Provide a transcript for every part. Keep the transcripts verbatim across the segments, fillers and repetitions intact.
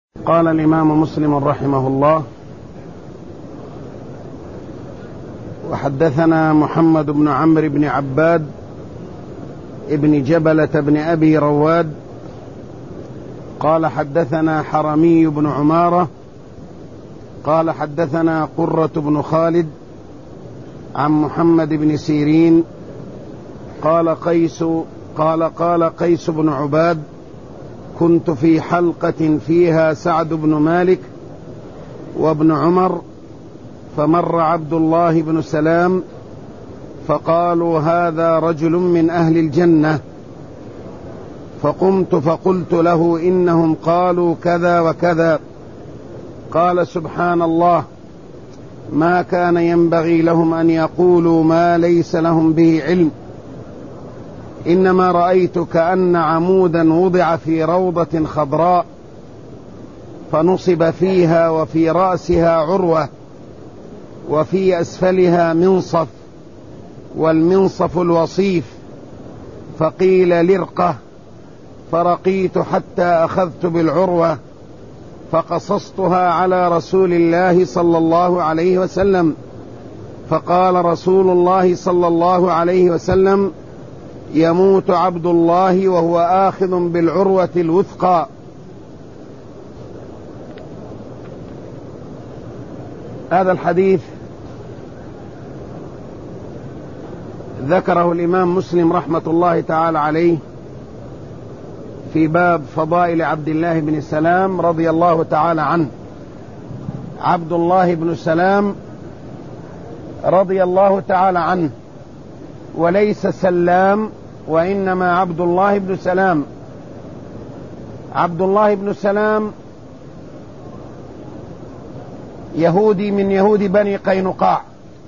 قال الإمام مسلم رحمه الله: وحدثنا محمد بن عمرو بن عباد ابن جبلة بن أبي رواد قال حدثنا حرمي بن عمارة قال حدثنا قرة بن خالد عن محمد بن سيرين قال قيس قال قال قيس بن عباد: كنت في حلقة فيها سعد بن مالك وابن عمر، فمر عبد الله بن سلام فقالوا: هذا رجل من أهل الجنة. فقمت فقلت له: إنهم قالوا كذا وكذا. قال: سبحان الله، ما كان ينبغي لهم أن يقولوا ما ليس لهم به علم، إنما رأيت كأن عمودا وضع في روضة خضراء فنصب فيها وفي رأسها عروة وفي أسفلها منصف، والمنصف الوصيف، فقيل لرقة، فرقيت حتى أخذت بالعروة فقصصتها على رسول الله صلى الله عليه وسلم، فقال رسول الله صلى الله عليه وسلم: يموت عبد الله وهو آخذ بالعروة الوثقى. هذا الحديث ذكره الإمام مسلم رحمة الله تعالى عليه في باب فضائل عبد الله بن سلام رضي الله تعالى عنه. عبد الله بن سلام رضي الله تعالى عنه، وليس سلام، وإنما عبد الله بن سلام. عبد الله بن سلام يهودي من يهود بني قينقاع،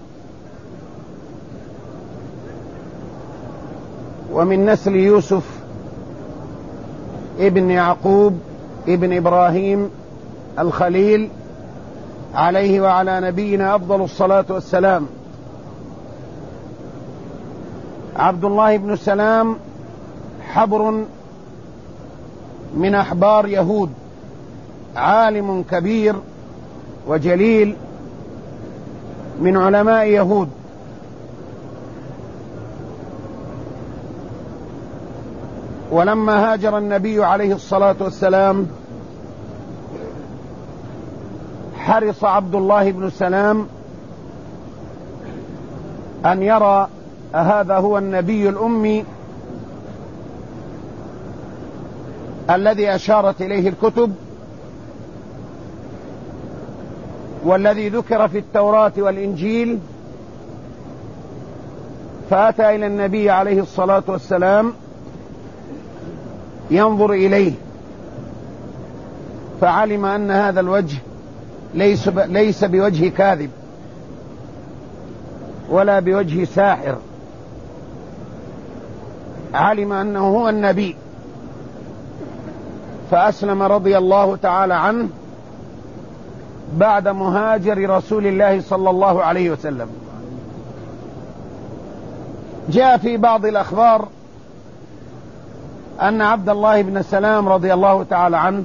ومن نسل يوسف ابن يعقوب ابن إبراهيم الخليل عليه وعلى نبينا أفضل الصلاة والسلام. عبد الله بن سلام حبر من أحبار يهود، عالم كبير وجليل من علماء يهود، ولما هاجر النبي عليه الصلاة والسلام حرص عبد الله بن سلام أن يرى هذا هو النبي الأمي الذي أشارت إليه الكتب، والذي ذكر في التوراة والإنجيل، فأتى إلى النبي عليه الصلاة والسلام ينظر إليه، فعلم أن هذا الوجه ليس ليس بوجه كاذب ولا بوجه ساحر، علم أنه هو النبي، فأسلم رضي الله تعالى عنه بعد مهاجر رسول الله صلى الله عليه وسلم. جاء في بعض الأخبار أن عبد الله بن سلام رضي الله تعالى عنه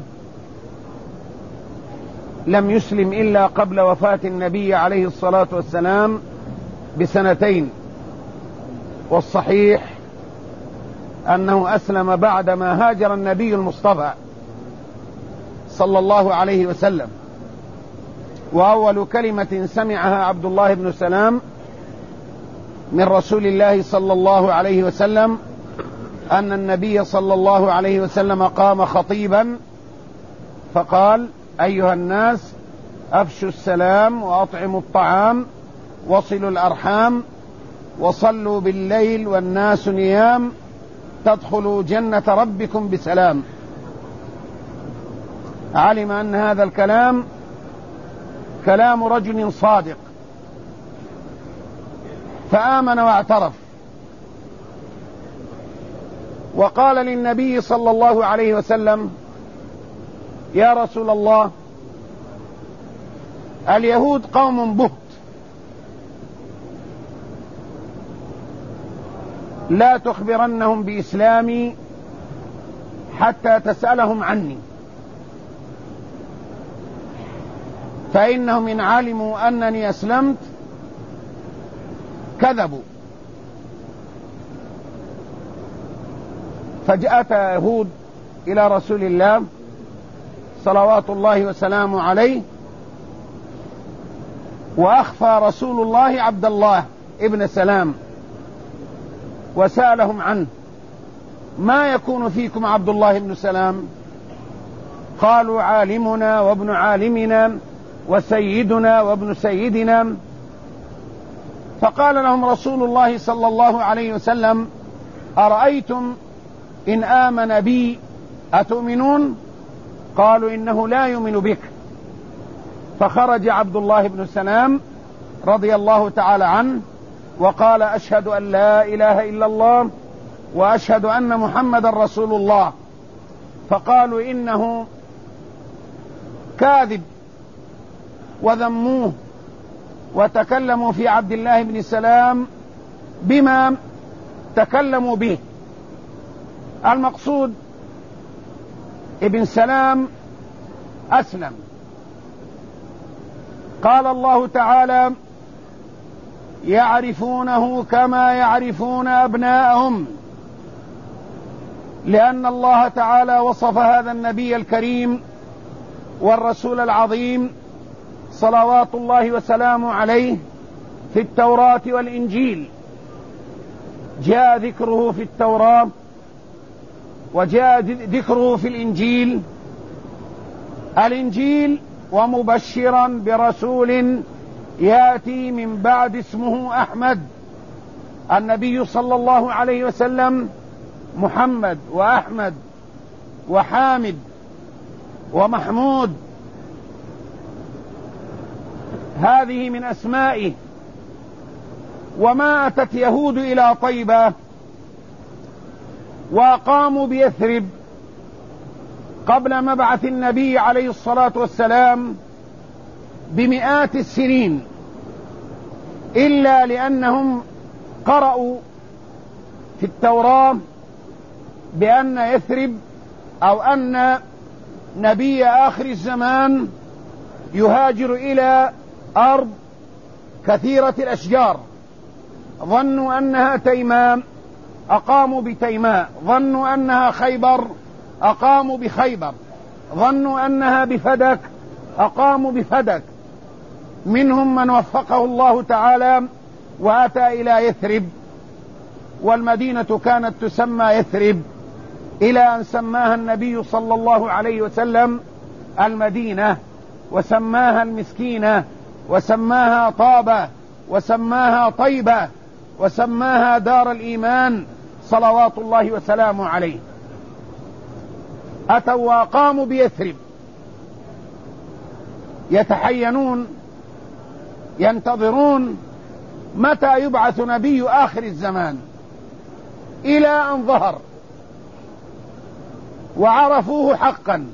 لم يسلم إلا قبل وفاة النبي عليه الصلاة والسلام بسنتين، والصحيح أنه أسلم بعدما هاجر النبي المصطفى صلى الله عليه وسلم. وأول كلمة سمعها عبد الله بن سلام من رسول الله صلى الله عليه وسلم أن النبي صلى الله عليه وسلم قام خطيبا فقال: أيها الناس، أفشوا السلام وأطعموا الطعام وصلوا الأرحام وصلوا بالليل والناس نيام تدخلوا جنة ربكم بسلام. علم أن هذا الكلام كلام رجل صادق، فآمن واعترف، وقال للنبي صلى الله عليه وسلم: يا رسول الله، اليهود قوم بهت، لا تخبرنهم بإسلامي حتى تسألهم عني. فإنهم إن علموا أنني أسلمت كذبوا. فجاءت يهود إلى رسول الله صلوات الله وسلامه عليه، وأخفى رسول الله عبد الله ابن سلام وسألهم عنه: ما يكون فيكم عبد الله بن سلام؟ قالوا: عالمنا وابن عالمنا وسيدنا وابن سيدنا. فقال لهم رسول الله صلى الله عليه وسلم: أرأيتم إن آمن بي أتؤمنون؟ قالوا: إنه لا يؤمن بك. فخرج عبد الله بن سلام رضي الله تعالى عنه وقال: أشهد أن لا إله إلا الله وأشهد أن محمد رسول الله. فقالوا: إنه كاذب، وذموه وتكلموا في عبد الله بن سلام بما تكلموا به. المقصود ابن سلام أسلم. قال الله تعالى: يعرفونه كما يعرفون أبناءهم، لأن الله تعالى وصف هذا النبي الكريم والرسول العظيم صلوات الله وسلامه عليه في التوراة والإنجيل. جاء ذكره في التوراة وجاء ذكره في الإنجيل. الإنجيل: ومبشرا برسول يأتي من بعد اسمه أحمد. النبي صلى الله عليه وسلم محمد وأحمد وحامد ومحمود، هذه من أسمائه. وما أتت يهود إلى طيبة وقاموا بيثرب قبل مبعث النبي عليه الصلاة والسلام بمئات السنين إلا لأنهم قرأوا في التوراة بأن يثرب أو أن نبي آخر الزمان يهاجر إلى أرض كثيرة الأشجار. ظنوا أنها تيماء أقاموا بتيماء، ظنوا أنها خيبر أقاموا بخيبر، ظنوا أنها بفدك أقاموا بفدك. منهم من وفقه الله تعالى وأتى إلى يثرب، والمدينة كانت تسمى يثرب إلى أن سماها النبي صلى الله عليه وسلم المدينة، وسماها المسكينة، وسماها طابة، وسماها طيبة، وسماها دار الإيمان صلوات الله وسلامه عليه. أتوا وقاموا بيثرب يتحينون ينتظرون متى يبعث نبي آخر الزمان، إلى أن ظهر وعرفوه حقا.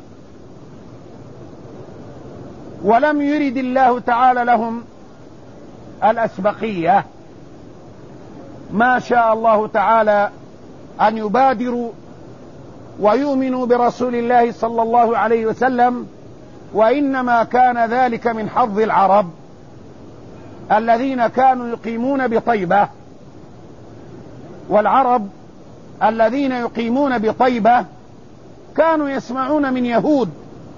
ولم يرد الله تعالى لهم الأسبقية، ما شاء الله تعالى أن يبادروا ويؤمنوا برسول الله صلى الله عليه وسلم، وإنما كان ذلك من حظ العرب الذين كانوا يقيمون بطيبة. والعرب الذين يقيمون بطيبة كانوا يسمعون من يهود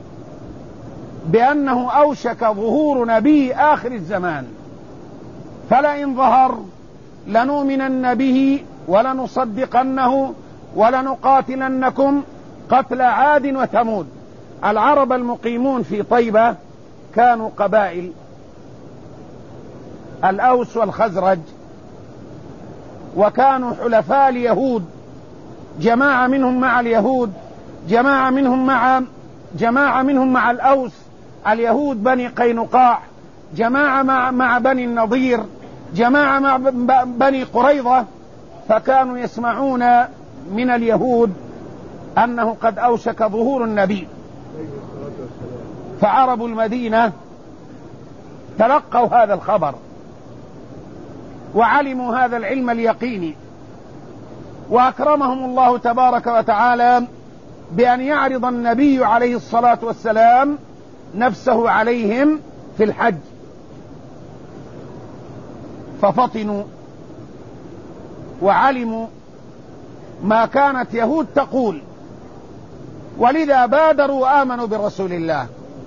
بأنه أوشك ظهور نبي آخر الزمان، فلئن ظهر لنؤمنن به ولنصدقنه ولنقاتلنكم قتل عاد وثمود. العرب المقيمون في طيبة كانوا قبائل، الأوس والخزرج، وكانوا حلفاء اليهود، جماعة منهم مع اليهود، جماعة منهم مع جماعة منهم مع الأوس، اليهود بني قينقاع، جماعة مع, مع بني النضير، جماعة مع بني قريظة. فكانوا يسمعون من اليهود أنه قد أوشك ظهور النبي، فعرب المدينة تلقوا هذا الخبر وعلموا هذا العلم اليقيني، وأكرمهم الله تبارك وتعالى بأن يعرض النبي عليه الصلاة والسلام نفسه عليهم في الحج ففطنوا وعلموا ما كانت يهود تقول، ولذا بادروا وآمنوا برسول الله،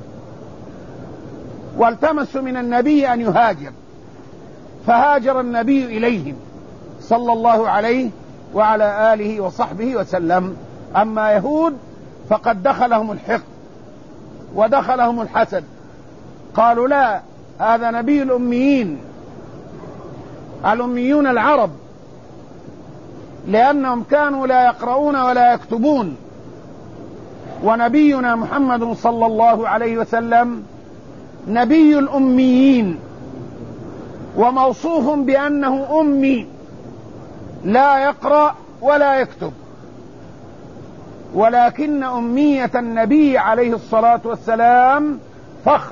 والتمسوا من النبي أن يهاجر، فهاجر النبي إليهم صلى الله عليه وعلى آله وصحبه وسلم. أما يهود فقد دخلهم الحقد ودخلهم الحسد، قالوا لا، هذا نبي الأميين، الأميون العرب، لأنهم كانوا لا يقرؤون ولا يكتبون، ونبينا محمد صلى الله عليه وسلم نبي الأميين، وموصوف بأنه أمي لا يقرأ ولا يكتب، ولكن أمية النبي عليه الصلاة والسلام فخر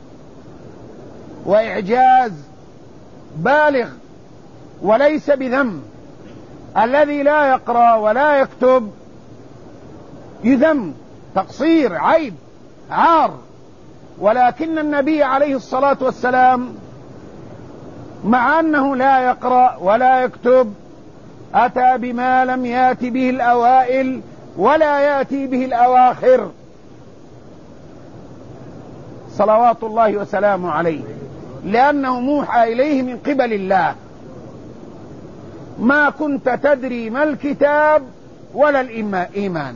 وإعجاز بالغ وليس بذم. الذي لا يقرأ ولا يكتب يذم، تقصير، عيب، عار، ولكن النبي عليه الصلاة والسلام مع أنه لا يقرأ ولا يكتب أتى بما لم يأت به الأوائل ولا يأتي به الأواخر صلوات الله وسلامه عليه، لأنه موحى إليه من قبل الله. ما كنت تدري ما الكتاب ولا الإيمان،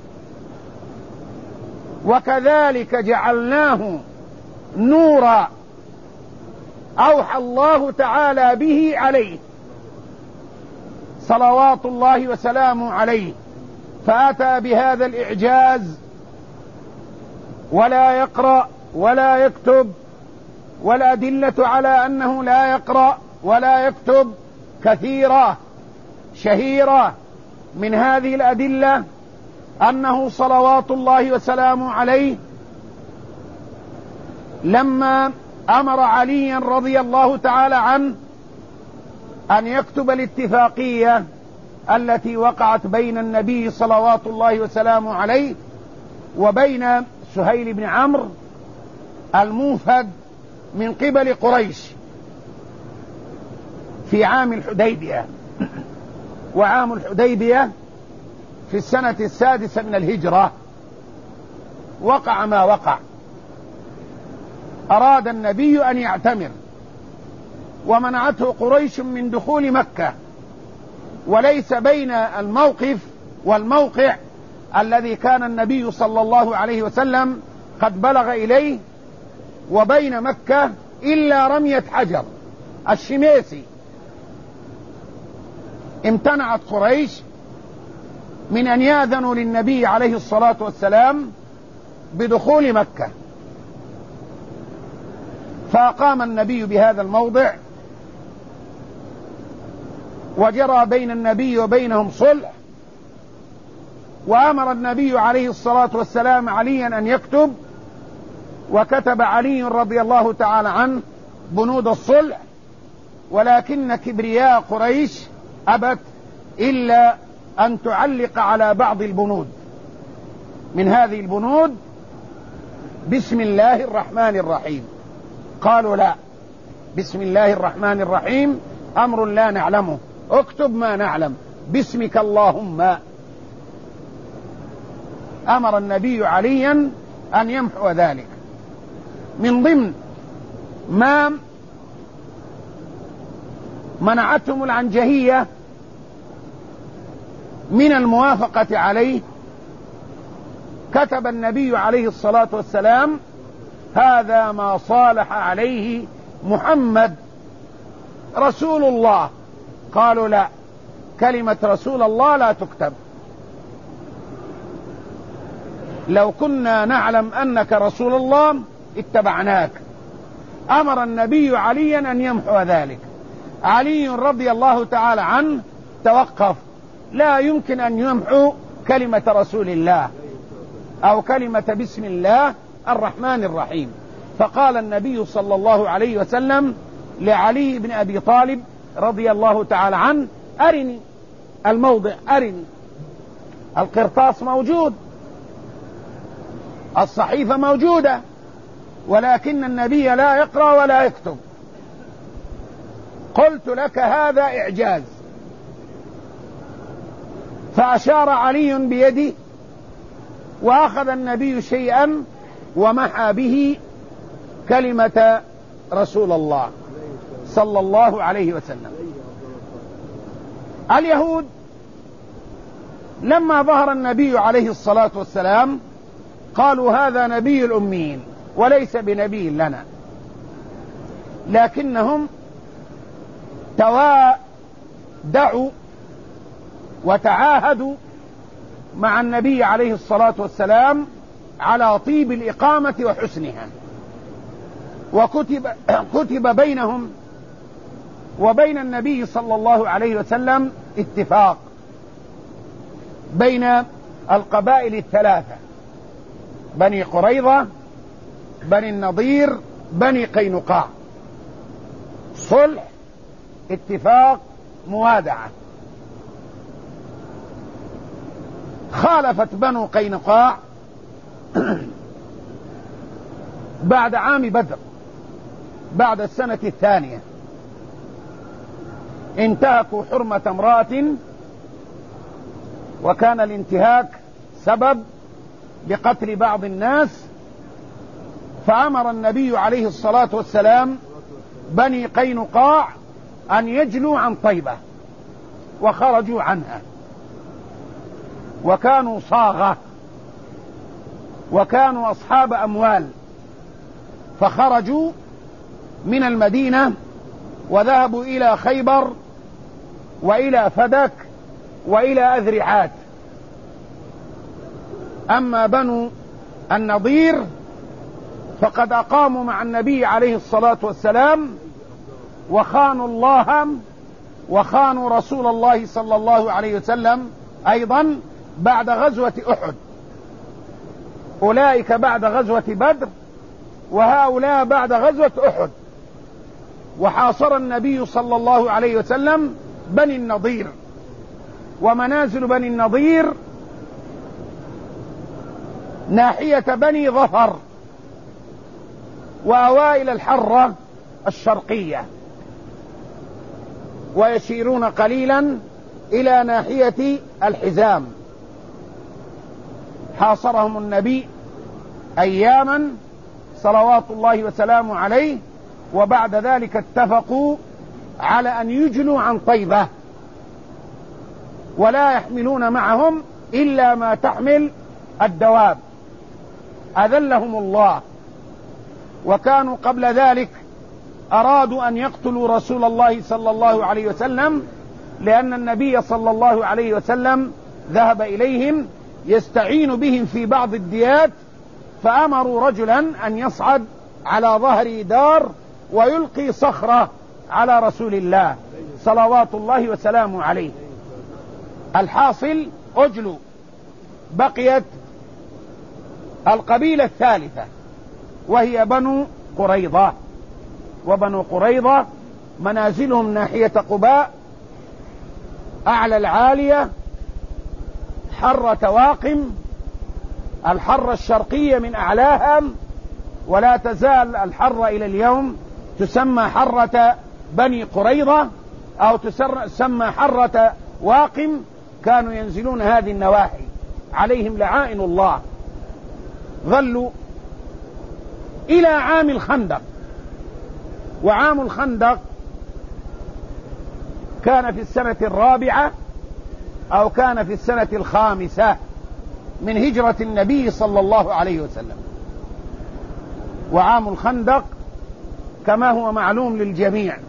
وكذلك جعلناه نورا أوحى الله تعالى به عليه صلوات الله وسلامه عليه، فأتى بهذا الإعجاز ولا يقرأ ولا يكتب. والأدلة على أنه لا يقرأ ولا يكتب كثيرة شهيرة. من هذه الأدلة أنه صلوات الله وسلامه عليه لما أمر عليا رضي الله تعالى عنه أن يكتب الاتفاقية التي وقعت بين النبي صلوات الله وسلامه عليه وبين سهيل بن عمرو الموفد من قبل قريش في عام الحديبية، وعام الحديبية في السنة السادسة من الهجرة، وقع ما وقع. أراد النبي أن يعتمر ومنعته قريش من دخول مكة، وليس بين الموقف والموقع الذي كان النبي صلى الله عليه وسلم قد بلغ إليه وبين مكة إلا رمية حجر الشميسي. امتنعت قريش من أن يأذنوا للنبي عليه الصلاة والسلام بدخول مكة، فأقام النبي بهذا الموضع وجرى بين النبي وبينهم صلح، وأمر النبي عليه الصلاة والسلام عليا أن يكتب، وكتب علي رضي الله تعالى عنه بنود الصلح، ولكن كبرياء قريش أبت إلا أن تعلق على بعض البنود. من هذه البنود بسم الله الرحمن الرحيم، قالوا لا، بسم الله الرحمن الرحيم أمر لا نعلمه، اكتب ما نعلم، باسمك اللهم. أمر النبي عليا أن يمحو ذلك. من ضمن ما منعتهم العنجهية من الموافقة عليه، كتب النبي عليه الصلاة والسلام هذا ما صالح عليه محمد رسول الله. قالوا لا، كلمة رسول الله لا تكتب، لو كنا نعلم أنك رسول الله اتبعناك. أمر النبي عليا أن يمحو ذلك. علي رضي الله تعالى عنه توقف، لا يمكن أن يمحو كلمة رسول الله أو كلمة بسم الله الرحمن الرحيم. فقال النبي صلى الله عليه وسلم لعلي بن أبي طالب رضي الله تعالى عنه أرني الموضع، أرني. القرطاس موجود، الصحيفة موجودة، ولكن النبي لا يقرأ ولا يكتب. قلت لك هذا إعجاز. فأشار علي بيده وأخذ النبي شيئا ومحى به كلمة رسول الله صلى الله عليه وسلم. اليهود لما ظهر النبي عليه الصلاة والسلام قالوا هذا نبي الأميين وليس بنبي لنا، لكنهم توادعوا وتعاهدوا مع النبي عليه الصلاة والسلام على طيب الإقامة وحسنها، وكتب كتب بينهم وبين النبي صلى الله عليه وسلم اتفاق بين القبائل الثلاثة: بني قريظة، بني النضير، بني قينقاع. صلح، اتفاق، موادعة. خالفت بنو قينقاع بعد عام بدر، بعد السنة الثانية، انتهكوا حرمة امرأة، وكان الانتهاك سبب لقتل بعض الناس، فأمر النبي عليه الصلاة والسلام بني قينقاع أن يجلوا عن طيبة، وخرجوا عنها، وكانوا صاغة وكانوا أصحاب أموال، فخرجوا من المدينة وذهبوا إلى خيبر وإلى فدك وإلى أذرعات. أما بنو النضير فقد أقاموا مع النبي عليه الصلاة والسلام وخانوا الله وخانوا رسول الله صلى الله عليه وسلم أيضا بعد غزوة أحد. أولئك بعد غزوة بدر، وهؤلاء بعد غزوة أحد. وحاصر النبي صلى الله عليه وسلم بني النضير، ومنازل بني النضير ناحية بني ظفر وأوائل الحرة الشرقية، ويشيرون قليلا إلى ناحية الحزام. حاصرهم النبي أياما صلوات الله وسلامه عليه، وبعد ذلك اتفقوا على أن يجلوا عن طيبة، ولا يحملون معهم إلا ما تحمل الدواب. أذلهم الله. وكانوا قبل ذلك أرادوا أن يقتلوا رسول الله صلى الله عليه وسلم، لأن النبي صلى الله عليه وسلم ذهب إليهم يستعين بهم في بعض الديات، فأمروا رجلا أن يصعد على ظهر دار ويلقي صخرة على رسول الله صلوات الله وسلامه عليه. الحاصل أجلوا. بقيت القبيلة الثالثة وهي بنو قريظة. وبنو قريظة منازلهم ناحية قباء، أعلى العالية، حرة واقم، الحرة الشرقية من أعلاها، ولا تزال الحرة إلى اليوم تسمى حرة بني قريظة أو تسمى حرة واقم. كانوا ينزلون هذه النواحي، عليهم لعائن الله. ظلوا إلى عام الخندق. وعام الخندق كان في السنة الرابعة أو كان في السنة الخامسة من هجرة النبي صلى الله عليه وسلم. وعام الخندق كما هو معلوم للجميع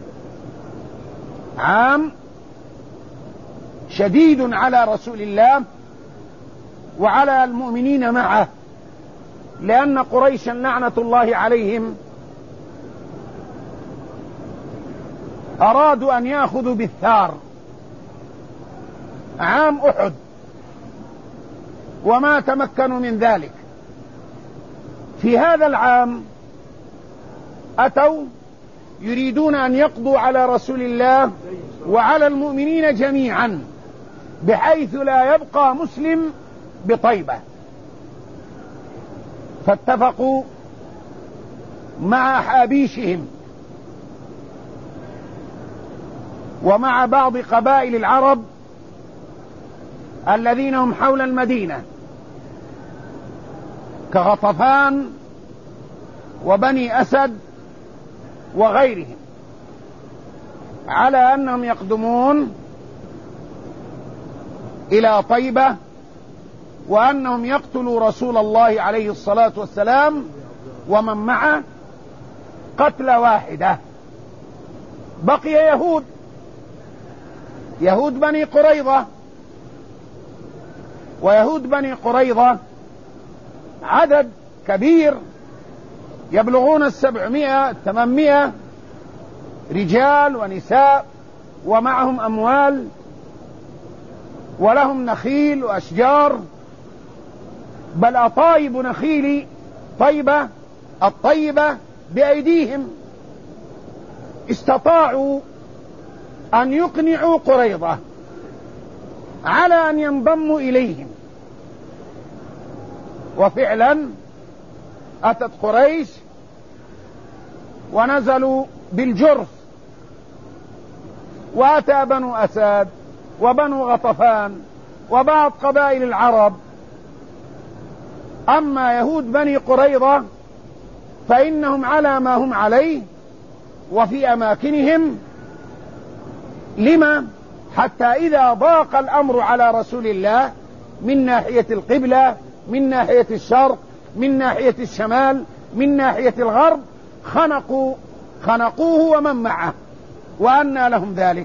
عام شديد على رسول الله وعلى المؤمنين معه، لأن قريشا لعنة الله عليهم أرادوا أن يأخذوا بالثار عام أحد، وما تمكنوا من ذلك. في هذا العام أتوا يريدون أن يقضوا على رسول الله وعلى المؤمنين جميعا، بحيث لا يبقى مسلم بطيبة. فاتفقوا مع حابيشهم ومع بعض قبائل العرب الذين هم حول المدينة كغطفان وبني أسد وغيرهم، على أنهم يقدمون إلى طيبة وأنهم يقتلوا رسول الله عليه الصلاة والسلام ومن معه قتلة واحدة. بقي يهود يهود بني قريظة، ويهود بني قريظة عدد كبير يبلغون السبعمائة ثمانمائة رجال ونساء، ومعهم أموال ولهم نخيل وأشجار، بل أطايب نخيل طيبة الطيبة بأيديهم. استطاعوا أن يقنعوا قريظة على أن ينضموا إليهم، وفعلا أتت قريش ونزلوا بالجرف، وأتى بنو أسد وبنو غطفان وبعض قبائل العرب. أما يهود بني قريظة فإنهم على ما هم عليه وفي أماكنهم. لما؟ حتى إذا ضاق الأمر على رسول الله من ناحية القبلة، من ناحية الشرق، من ناحية الشمال، من ناحية الغرب، خنقوا خنقوه ومن معه، وأنى لهم ذلك.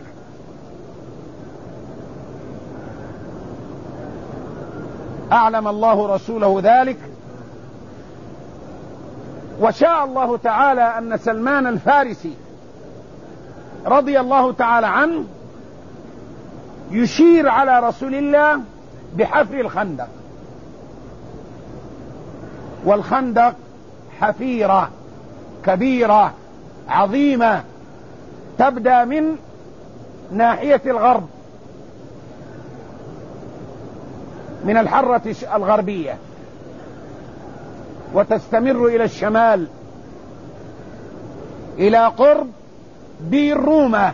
أعلم الله رسوله ذلك، وشاء الله تعالى أن سلمان الفارسي رضي الله تعالى عنه يشير على رسول الله بحفر الخندق. والخندق حفيرة كبيرة عظيمة تبدأ من ناحية الغرب من الحرة الغربية وتستمر إلى الشمال إلى قرب بئر رومة،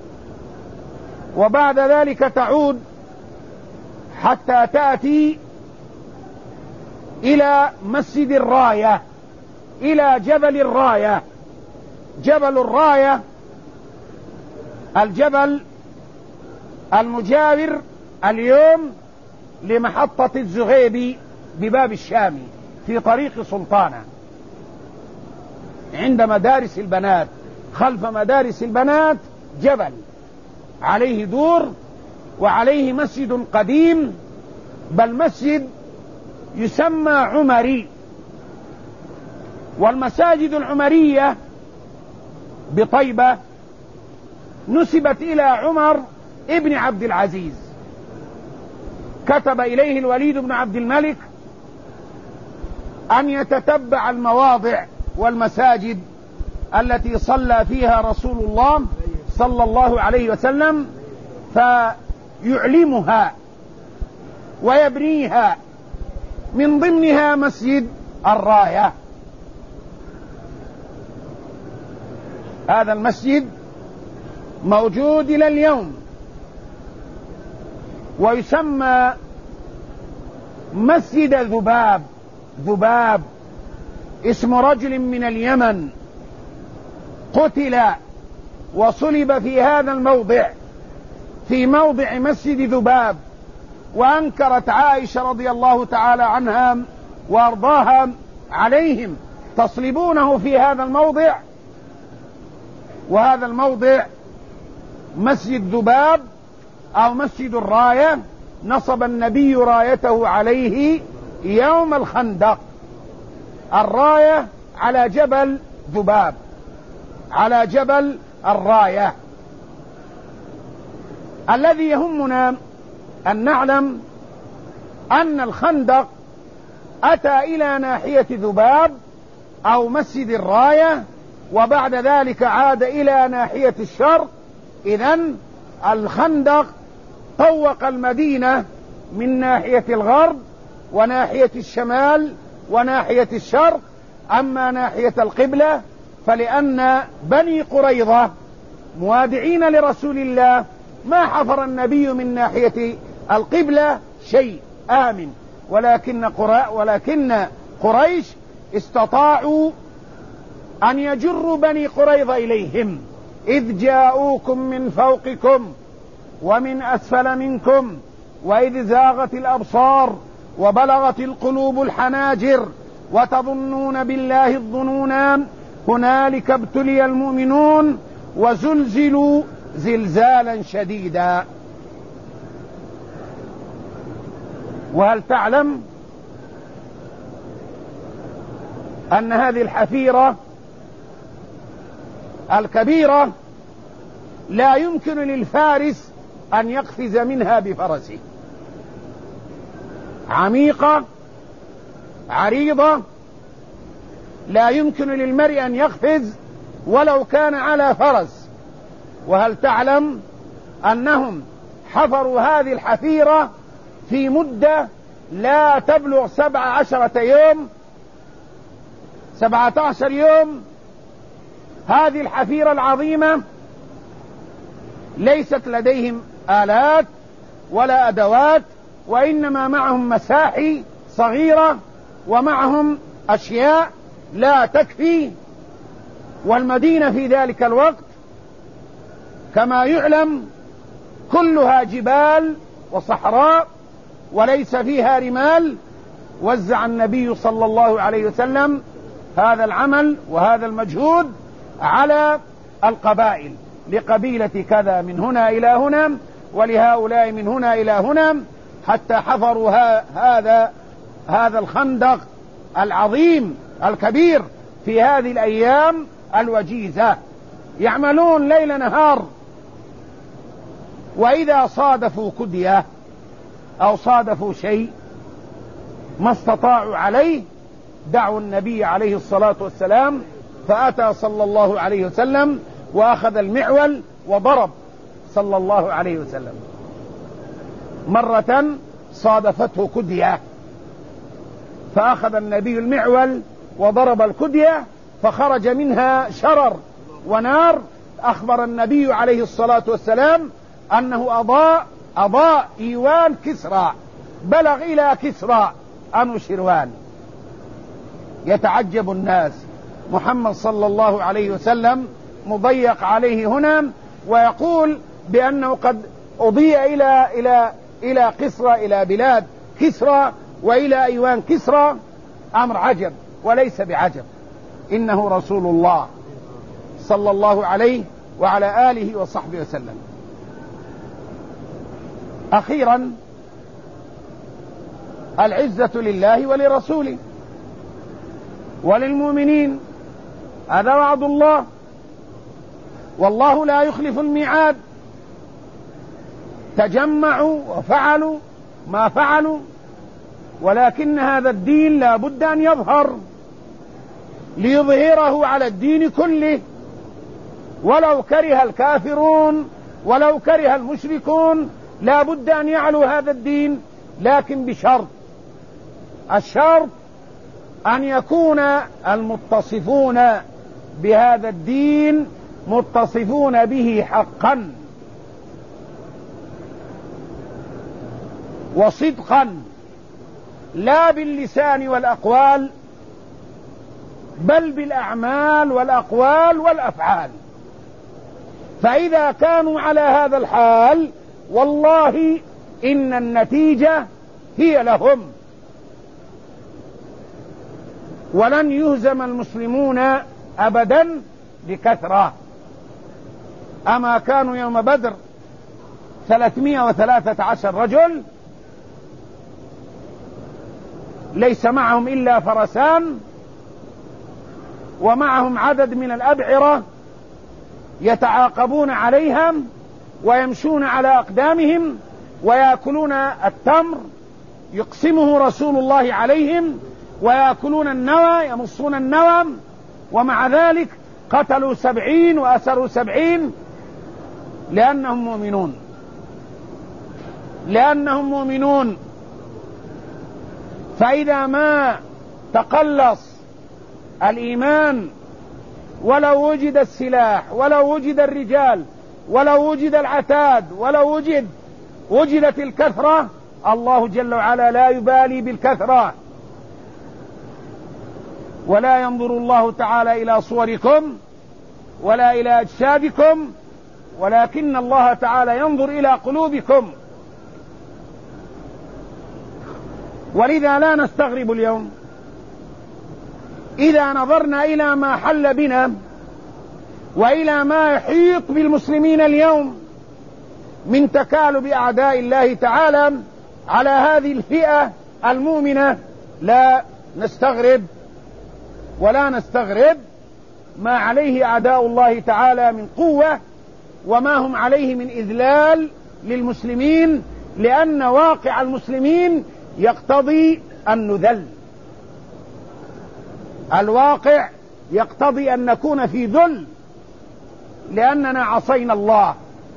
وبعد ذلك تعود حتى تأتي إلى مسجد الراية، إلى جبل الراية. جبل الراية الجبل المجاور اليوم لمحطة الزغيبي بباب الشامي في طريق سلطانة، عند مدارس البنات، خلف مدارس البنات جبل عليه دور وعليه مسجد قديم، بل مسجد يسمى عمري. والمساجد العمرية بطيبة نسبت إلى عمر ابن عبد العزيز، كتب إليه الوليد بن عبد الملك أن يتتبع المواضع والمساجد التي صلى فيها رسول الله صلى الله عليه وسلم فيعلمها ويبنيها، من ضمنها مسجد الراية. هذا المسجد موجود إلى اليوم ويسمى مسجد ذباب. ذباب اسم رجل من اليمن قتل وصلب في هذا الموضع، في موضع مسجد ذباب. وأنكرت عائشة رضي الله تعالى عنها وأرضاها عليهم تصلبونه في هذا الموضع، وهذا الموضع مسجد ذباب أو مسجد الراية نصب النبي رايته عليه يوم الخندق. الراية على جبل ذباب، على جبل الراية. الذي يهمنا أن نعلم أن الخندق أتى إلى ناحية ذباب أو مسجد الراية، وبعد ذلك عاد إلى ناحية الشرق. إذن الخندق طوق المدينة من ناحية الغرب وناحية الشمال وناحية الشرق. أما ناحية القبلة فلأن بني قريظة موادعين لرسول الله ما حفر النبي من ناحية القبلة شيء آمن، ولكن, قرا ولكن قريش استطاعوا أن يجروا بني قريظة إليهم، إذ جاءوكم من فوقكم ومن أسفل منكم وإذ زاغت الأبصار وبلغت القلوب الحناجر وتظنون بالله الظنونا هنالك ابتلي المؤمنون وزلزلوا زلزالا شديدا. وهل تعلم أن هذه الحفيرة الكبيرة لا يمكن للفارس أن يقفز منها بفرسه، عميقة عريضة، لا يمكن للمرء أن يقفز ولو كان على فرس. وهل تعلم أنهم حفروا هذه الحفيرة في مدة لا تبلغ سبع عشرة يوم، سبعة عشر يوم. هذه الحفيرة العظيمة ليست لديهم آلات ولا أدوات، وإنما معهم مساحي صغيرة ومعهم أشياء لا تكفي. والمدينة في ذلك الوقت كما يعلم كلها جبال وصحراء وليس فيها رمال. وزع النبي صلى الله عليه وسلم هذا العمل وهذا المجهود على القبائل، لقبيلة كذا من هنا إلى هنا، ولهؤلاء من هنا إلى هنا، حتى حفروا هذا هذا الخندق العظيم الكبير في هذه الأيام الوجيزة، يعملون ليل نهار. وإذا صادفوا كدية أو صادفوا شيء ما استطاعوا عليه دعوا النبي عليه الصلاة والسلام، فأتى صلى الله عليه وسلم وأخذ المعول وضرب صلى الله عليه وسلم. مرة صادفته كدية فأخذ النبي المعول وضرب الكدية فخرج منها شرر ونار. أخبر النبي عليه الصلاة والسلام أنه أضاء أضاء إيوان كسرى، بلغ إلى كسرى أنوشروان. يتعجب الناس، محمد صلى الله عليه وسلم مضيق عليه هنا، ويقول بأنه قد أضيء إلى إلى إلى قسرى، إلى بلاد كسرى وإلى أيوان كسرى. أمر عجب وليس بعجب، إنه رسول الله صلى الله عليه وعلى آله وصحبه وسلم. أخيرا، العزة لله ولرسوله وللمؤمنين، هذا وعد الله، والله لا يخلف الميعاد. تجمعوا وفعلوا ما فعلوا، ولكن هذا الدين لا بد أن يظهر ليظهره على الدين كله، ولو كره الكافرون ولو كره المشركون لا بد أن يعلو هذا الدين، لكن بشرط. الشرط أن يكون المتصفون بهذا الدين متصفون به حقا وصدقا، لا باللسان والأقوال بل بالأعمال والأقوال والأفعال. فإذا كانوا على هذا الحال والله إن النتيجة هي لهم، ولن يهزم المسلمون أبدا بكثرة. أما كانوا يوم بدر ثلاثمائة وثلاثة عشر رجل، ليس معهم إلا فرسان، ومعهم عدد من الأبعرة يتعاقبون عليهم ويمشون على أقدامهم ويأكلون التمر يقسمه رسول الله عليهم، ويأكلون النوى يمصون النوى، ومع ذلك قتلوا سبعين وأسروا سبعين لأنهم مؤمنون لأنهم مؤمنون. فإذا ما تقلص الإيمان ولو وجد السلاح، ولو وجد الرجال، ولو وجد العتاد، ولو وجد وجدت الكثرة، الله جل وعلا لا يبالي بالكثرة. ولا ينظر الله تعالى إلى صوركم ولا إلى أجسادكم، ولكن الله تعالى ينظر إلى قلوبكم. ولذا لا نستغرب اليوم إذا نظرنا إلى ما حل بنا وإلى ما يحيط بالمسلمين اليوم من تكالب أعداء الله تعالى على هذه الفئة المؤمنة. لا نستغرب ولا نستغرب ما عليه أعداء الله تعالى من قوة وما هم عليه من إذلال للمسلمين، لأن واقع المسلمين يقتضي أن نذل. الواقع يقتضي أن نكون في ذل لأننا عصينا الله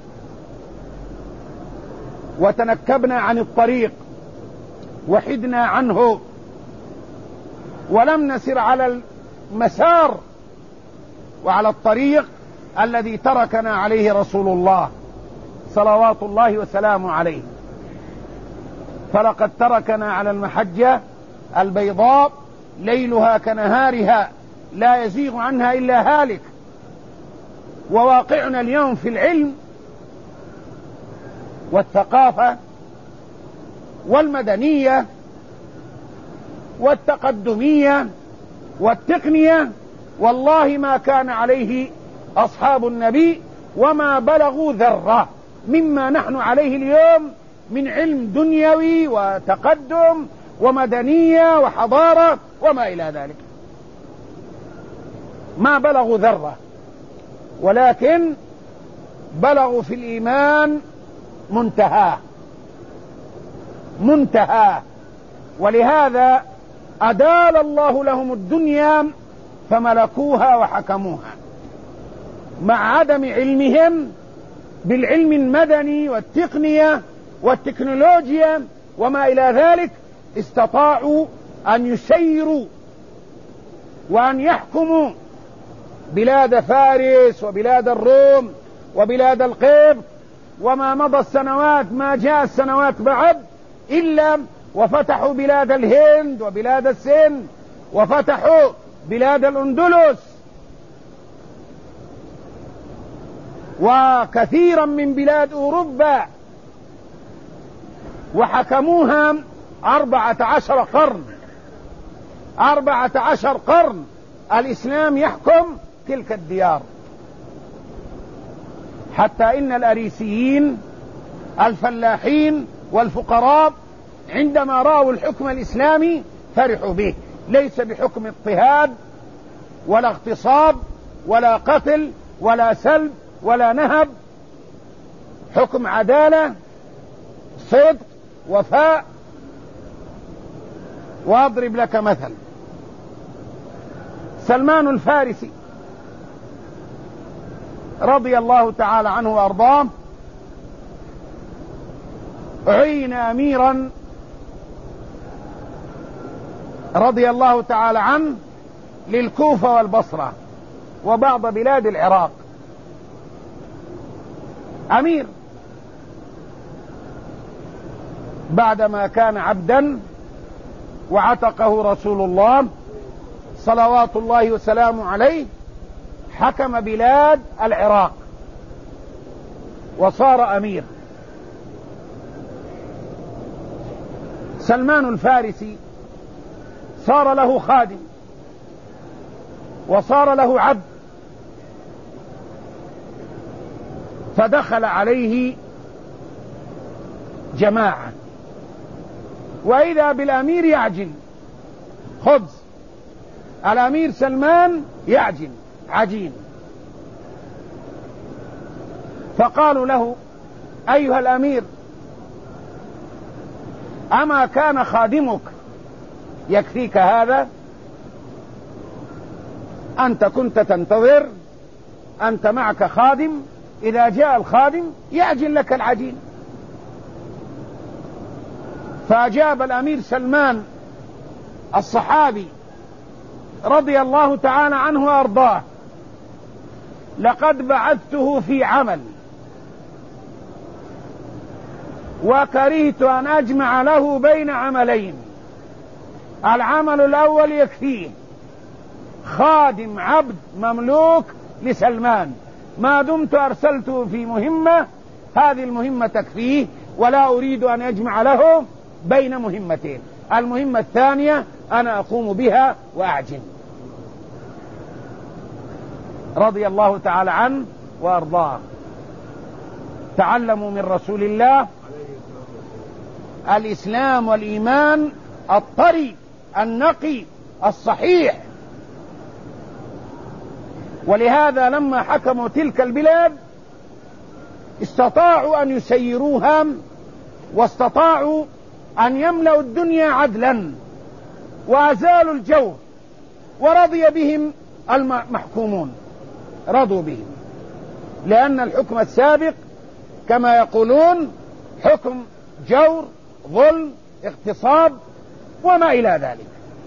وتنكبنا عن الطريق وحدنا عنه ولم نسر على المسار وعلى الطريق الذي تركنا عليه رسول الله صلوات الله وسلامه عليه. فلقد تركنا على المحجة البيضاء ليلها كنهارها لا يزيغ عنها إلا هالك. وواقعنا اليوم في العلم والثقافة والمدنية والتقدمية والتقنية والله ما كان عليه أصحاب النبي وما بلغوا ذرة مما نحن عليه اليوم من علم دنيوي وتقدم ومدنية وحضارة وما إلى ذلك. ما بلغوا ذرة، ولكن بلغوا في الإيمان منتهى منتهى ولهذا أدال الله لهم الدنيا فملكوها وحكموها، مع عدم علمهم بالعلم المدني والتقنية والتكنولوجيا وما إلى ذلك استطاعوا أن يسيروا وأن يحكموا بلاد فارس وبلاد الروم وبلاد القبط. وما مضى السنوات، ما جاء السنوات بعد إلا وفتحوا بلاد الهند وبلاد السند وفتحوا بلاد الأندلس وكثيرا من بلاد أوروبا وحكموها أربعة عشر قرن. أربعة عشر قرن الإسلام يحكم تلك الديار، حتى إن الأريسيين الفلاحين والفقراء عندما رأوا الحكم الإسلامي فرحوا به، ليس بحكم اضطهاد ولا اغتصاب ولا قتل ولا سلب ولا نهب، حكم عدالة صدق وفاء. وأضرب لك مثل، سلمان الفارسي رضي الله تعالى عنه وأرضاه عين أميرا رضي الله تعالى عنه للكوفة والبصرة وبعض بلاد العراق، أمير بعدما كان عبدا وعتقه رسول الله صلوات الله وسلامه عليه، حكم بلاد العراق وصار أمير. سلمان الفارسي صار له خادم وصار له عبد، فدخل عليه جماعة وإذا بالأمير يعجن خبز، الأمير سلمان يعجن عجين، فقالوا له أيها الأمير أما كان خادمك يكفيك هذا؟ أنت كنت تنتظر، أنت معك خادم، إذا جاء الخادم يعجن لك العجين. فأجاب الأمير سلمان الصحابي رضي الله تعالى عنه وأرضاه لقد بعثته في عمل وكرهت أن أجمع له بين عملين. العمل الأول يكفيه، خادم عبد مملوك لسلمان، ما دمت أرسلته في مهمة هذه المهمة تكفيه، ولا أريد أن أجمع له بين مهمتين. المهمة الثانية أنا أقوم بها وأعجن. رضي الله تعالى عنه وأرضاه. تعلموا من رسول الله الإسلام والإيمان الطري النقي الصحيح. ولهذا لما حكموا تلك البلاد استطاعوا أن يسيروها، واستطاعوا أن يملأوا الدنيا عدلا، وأزالوا الجور، ورضي بهم المحكومون، رضوا بهم، لأن الحكم السابق كما يقولون حكم جور، ظلم، اغتصاب وما إلى ذلك.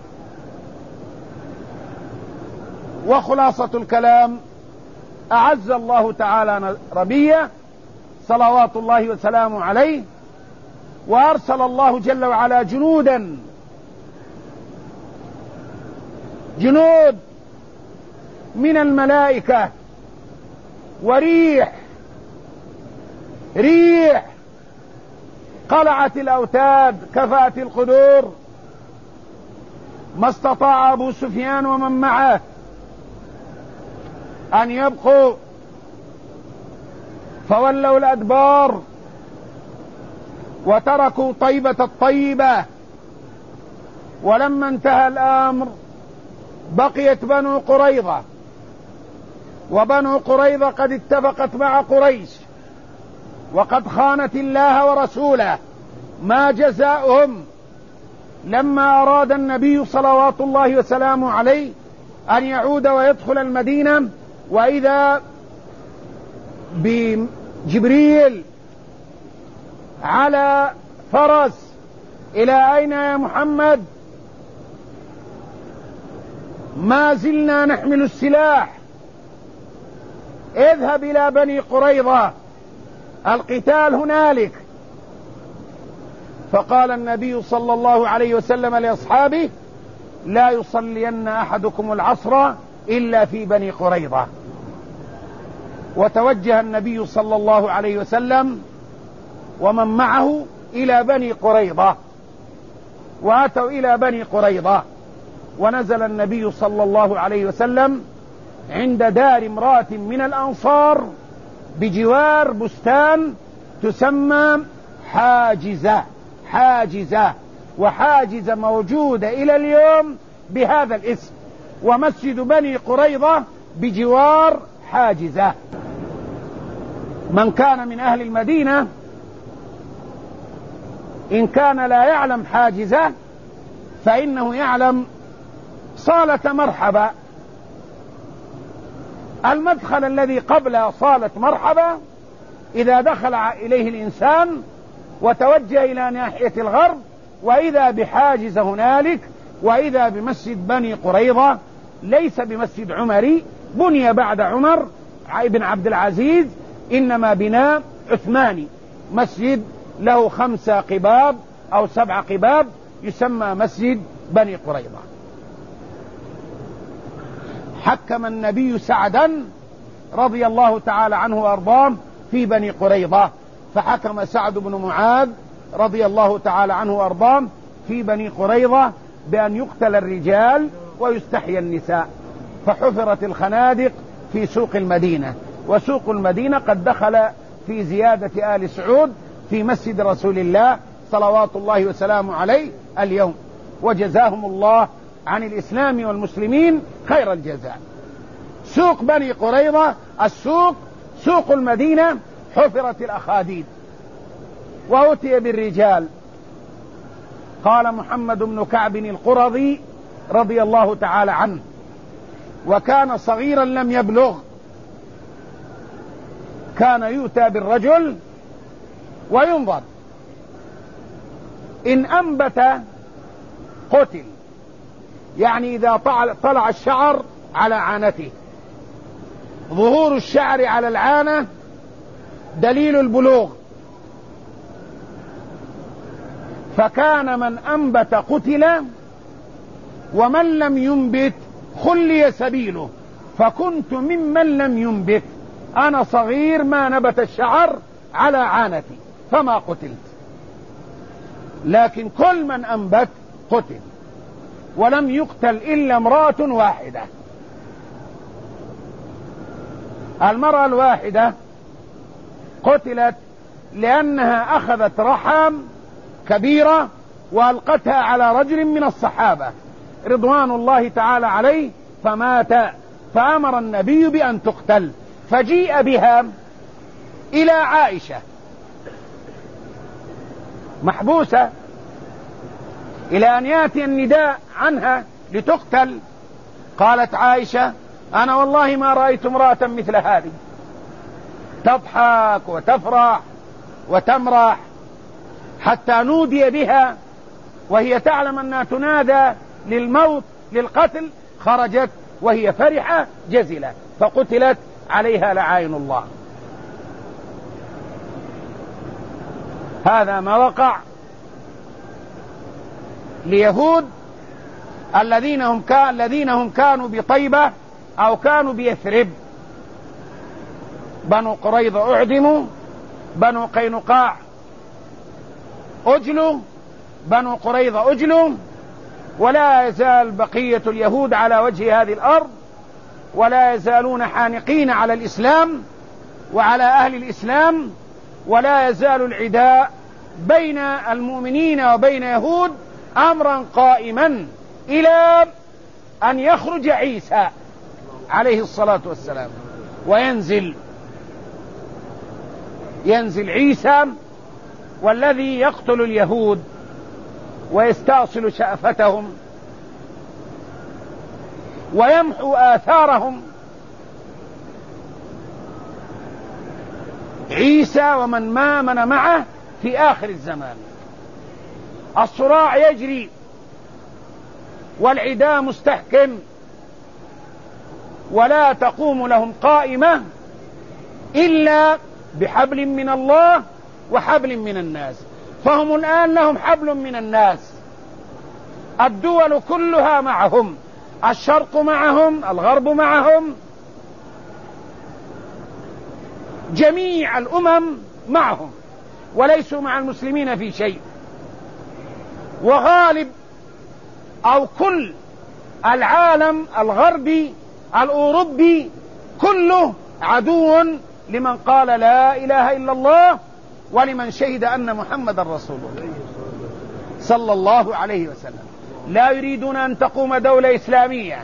وخلاصة الكلام: أعز الله تعالى نبيه صلوات الله وسلامه عليه، وأرسل الله جل وعلا جنودا جنود من الملائكة وريح ريح قلعت الأوتاد كفأت القدور، ما استطاع أبو سفيان ومن معه أن يبقوا، فولوا الأدبار وتركوا طيبة الطيبة. ولما انتهى الأمر بقيت بنو قريظة، وبنو قريظة قد اتفقت مع قريش وقد خانت الله ورسوله. ما جزاؤهم لما أراد النبي صلوات الله وسلامه عليه أن يعود ويدخل المدينة، وإذا بجبريل على فرس: إلى أين يا محمد؟ ما زلنا نحمل السلاح، اذهب إلى بني قريظة، القتال هنالك. فقال النبي صلى الله عليه وسلم لأصحابه: لا يصلين أحدكم العصر إلا في بني قريظة. وتوجه النبي صلى الله عليه وسلم ومن معه إلى بني قريظة، وأتوا إلى بني قريظة، ونزل النبي صلى الله عليه وسلم عند دار امرأة من الأنصار بجوار بستان تسمى حاجزة. حاجزة وحاجزة موجودة إلى اليوم بهذا الاسم، ومسجد بني قريظة بجوار حاجزة. من كان من أهل المدينة إن كان لا يعلم حاجزة فإنه يعلم صالة مرحبا، المدخل الذي قبل صالة مرحبا إذا دخل إليه الإنسان وتوجه إلى ناحية الغرب، وإذا بحاجز هنالك، وإذا بمسجد بني قريظة. ليس بمسجد عمري بني بعد عمر بن عبد العزيز، إنما بناء عثماني، مسجد له خمسة قباب أو سبع قباب يسمى مسجد بني قريظة. حكم النبي سعدا رضي الله تعالى عنه وأرضاه في بني قريظة، فحكم سعد بن معاذ رضي الله تعالى عنه وأرضاه في بني قريظة بأن يقتل الرجال ويستحيى النساء، فحفرت الخنادق في سوق المدينة، وسوق المدينة قد دخل في زيادة آل سعود في مسجد رسول الله صلوات الله وسلامه عليه اليوم، وجزاهم الله عن الإسلام والمسلمين خير الجزاء. سوق بني قريظة السوق سوق المدينة حفرت الأخاديد وأتي بالرجال. قال محمد بن كعب القرظي رضي الله تعالى عنه: وكان صغيرا لم يبلغ، كان يؤتى بالرجل وينظر، إن أنبت قتل، يعني إذا طلع الشعر على عانته، ظهور الشعر على العانة دليل البلوغ، فكان من أنبت قتل ومن لم ينبت خلي سبيله، فكنت ممن لم ينبت، أنا صغير ما نبت الشعر على عانتي فما قتلت، لكن كل من أنبت قتل، ولم يقتل إلا امرأة واحدة. المرأة الواحدة قتلت لأنها أخذت رحم كبيرة وألقتها على رجل من الصحابة رضوان الله تعالى عليه فمات، فأمر النبي بأن تقتل، فجيء بها إلى عائشة محبوسة إلى أن يأتي النداء عنها لتقتل. قالت عائشة: أنا والله ما رأيت امرأة مثل هذه، تضحك وتفرح وتمرح، حتى نودي بها وهي تعلم أنها تنادى للموت للقتل، خرجت وهي فرحة جزلة فقتلت عليها لعائن الله. هذا ما وقع ليهود الذين هم كان الذين هم كانوا بطيبة أو كانوا بيثرب. بنو قريظة أعدموا، بنو قينقاع أجلوا، بنو قريظة أجلوا، ولا يزال بقية اليهود على وجه هذه الأرض، ولا يزالون حانقين على الإسلام وعلى أهل الإسلام، ولا يزال العداء بين المؤمنين وبين يهود أمرا قائما إلى أن يخرج عيسى عليه الصلاة والسلام وينزل ينزل عيسى، والذي يقتل اليهود ويستأصل شأفتهم ويمحو آثارهم عيسى ومن ما من معه في آخر الزمان. الصراع يجري والعداء مستحكم، ولا تقوم لهم قائمة إلا بحبل من الله وحبل من الناس، فهم الآن لهم حبل من الناس، الدول كلها معهم، الشرق معهم، الغرب معهم، جميع الأمم معهم، وليسوا مع المسلمين في شيء. وغالب أو كل العالم الغربي الأوروبي كله عدو لمن قال لا إله إلا الله ولمن شهد أن محمد رسول الله صلى الله عليه وسلم. لا يريدون أن تقوم دولة إسلامية،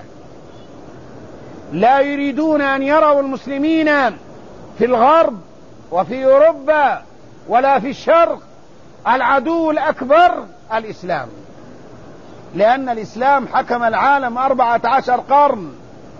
لا يريدون أن يروا المسلمين في الغرب وفي أوروبا ولا في الشرق. العدو الأكبر الإسلام، لأن الإسلام حكم العالم أربعة عشر قرن،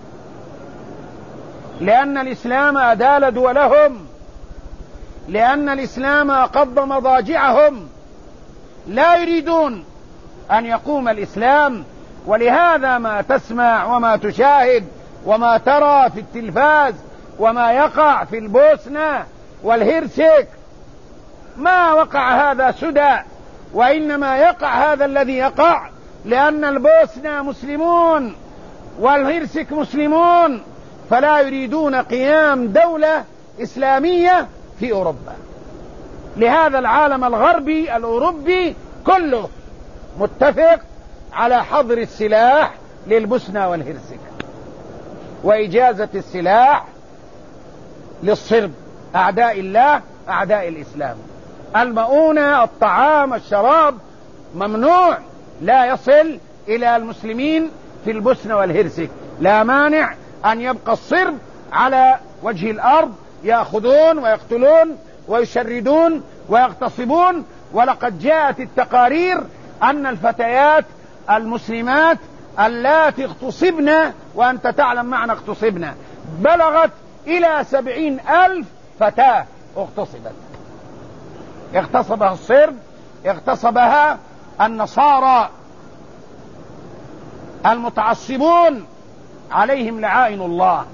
لأن الإسلام أدال دولهم، لأن الإسلام أقض مضاجعهم. لا يريدون أن يقوم الإسلام، ولهذا ما تسمع وما تشاهد وما ترى في التلفاز وما يقع في البوسنة والهرسك، ما وقع هذا سدى، وإنما يقع هذا الذي يقع لأن البوسنة مسلمون والهرسك مسلمون، فلا يريدون قيام دولة إسلامية في أوروبا. لهذا العالم الغربي الأوروبي كله متفق على حظر السلاح للبوسنة والهرسك وإجازة السلاح للصرب أعداء الله أعداء الإسلام. المؤونة، الطعام، الشراب ممنوع، لا يصل إلى المسلمين في البوسنة والهرسك. لا مانع أن يبقى الصرب على وجه الأرض يأخذون ويقتلون ويشردون ويغتصبون. ولقد جاءت التقارير أن الفتيات المسلمات اللاتي اغتصبن، وأنت تعلم معنى اغتصبن، بلغت إلى سبعين ألف فتاة اغتصبت. اغتصبها الصرب، اغتصبها النصارى المتعصبون عليهم لعائن الله،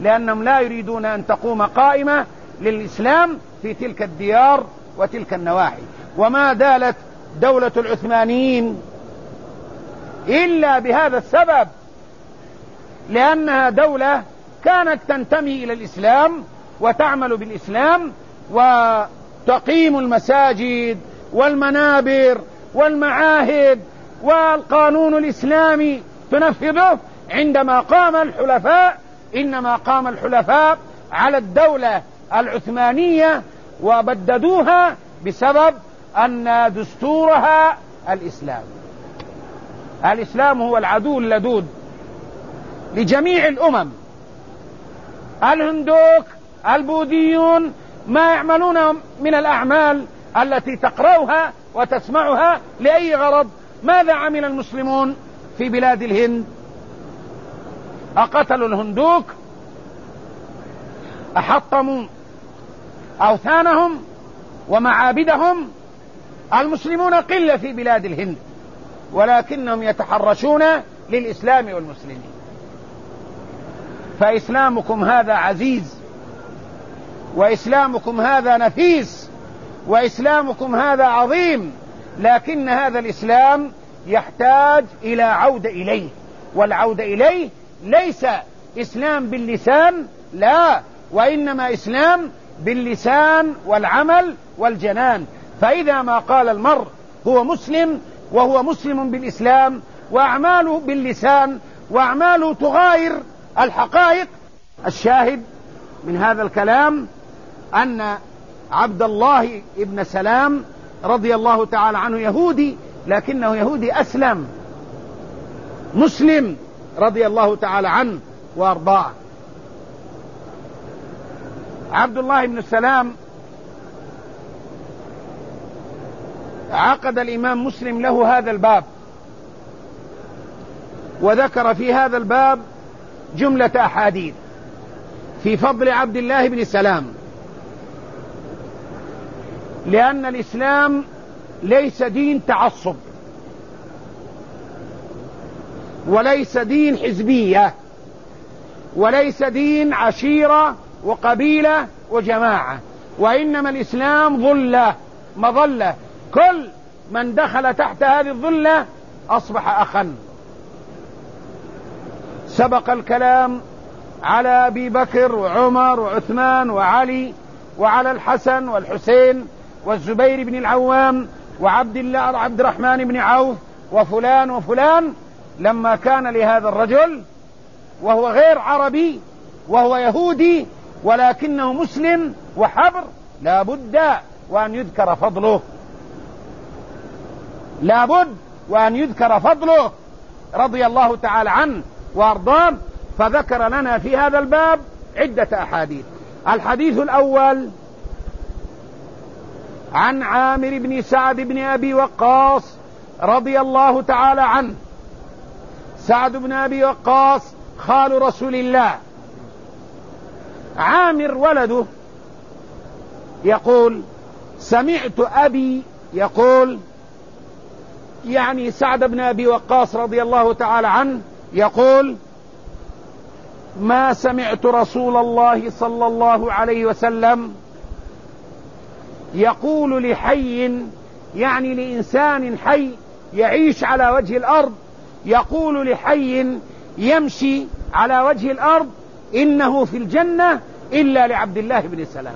لأنهم لا يريدون أن تقوم قائمة للإسلام في تلك الديار وتلك النواحي. وما دالت دولة العثمانيين إلا بهذا السبب، لأنها دولة كانت تنتمي إلى الإسلام وتعمل بالإسلام وتقيم المساجد والمنابر والمعاهد والقانون الإسلامي تنفذه. عندما قام الحلفاء إنما قام الحلفاء على الدولة العثمانية وبددوها بسبب أن دستورها الإسلام. الإسلام هو العدو اللدود لجميع الأمم. الهندوك البوذيون ما يعملون من الأعمال التي تقرأها وتسمعها لأي غرض؟ ماذا عمل المسلمون في بلاد الهند؟ أقتلوا الهندوك، أحطموا أوثانهم ومعابدهم. المسلمون قلة في بلاد الهند، ولكنهم يتحرشون للإسلام والمسلمين. فإسلامكم هذا عزيز، وإسلامكم هذا نفيس، وإسلامكم هذا عظيم، لكن هذا الإسلام يحتاج إلى عودة إليه. والعودة إليه ليس إسلام باللسان، لا، وإنما إسلام باللسان والعمل والجنان. فإذا ما قال المرء هو مسلم وهو مسلم بالإسلام وأعماله باللسان وأعماله تغاير الحقائق. الشاهد من هذا الكلام أن عبد الله ابن سلام رضي الله تعالى عنه يهودي، لكنه يهودي أسلم مسلم رضي الله تعالى عنه وأرضاه. عبد الله بن سلام عقد الإمام مسلم له هذا الباب، وذكر في هذا الباب جملة أحاديث في فضل عبد الله بن سلام، لأن الإسلام ليس دين تعصب، وليس دين حزبية، وليس دين عشيرة وقبيلة وجماعة، وإنما الإسلام ظلة مظلة، كل من دخل تحت هذه الظلة أصبح أخا. سبق الكلام على أبي بكر وعمر وعثمان وعلي، وعلى الحسن والحسين والزبير بن العوام وعبد الله عبد الرحمن بن عوف وفلان وفلان. لما كان لهذا الرجل وهو غير عربي وهو يهودي ولكنه مسلم وحبر، لا بد وأن يذكر فضله، لا بد وأن يذكر فضله رضي الله تعالى عنه وأرضاه. فذكر لنا في هذا الباب عدة أحاديث. الحديث الأول عن عامر بن سعد بن أبي وقاص رضي الله تعالى عنه. سعد بن أبي وقاص خال رسول الله، عامر ولده يقول سمعت أبي يقول، يعني سعد بن أبي وقاص رضي الله تعالى عنه يقول ما سمعت رسول الله صلى الله عليه وسلم يقول لحي، يعني لإنسان حي يعيش على وجه الأرض، يقول لحي يمشي على وجه الأرض إنه في الجنة إلا لعبد الله بن سلام.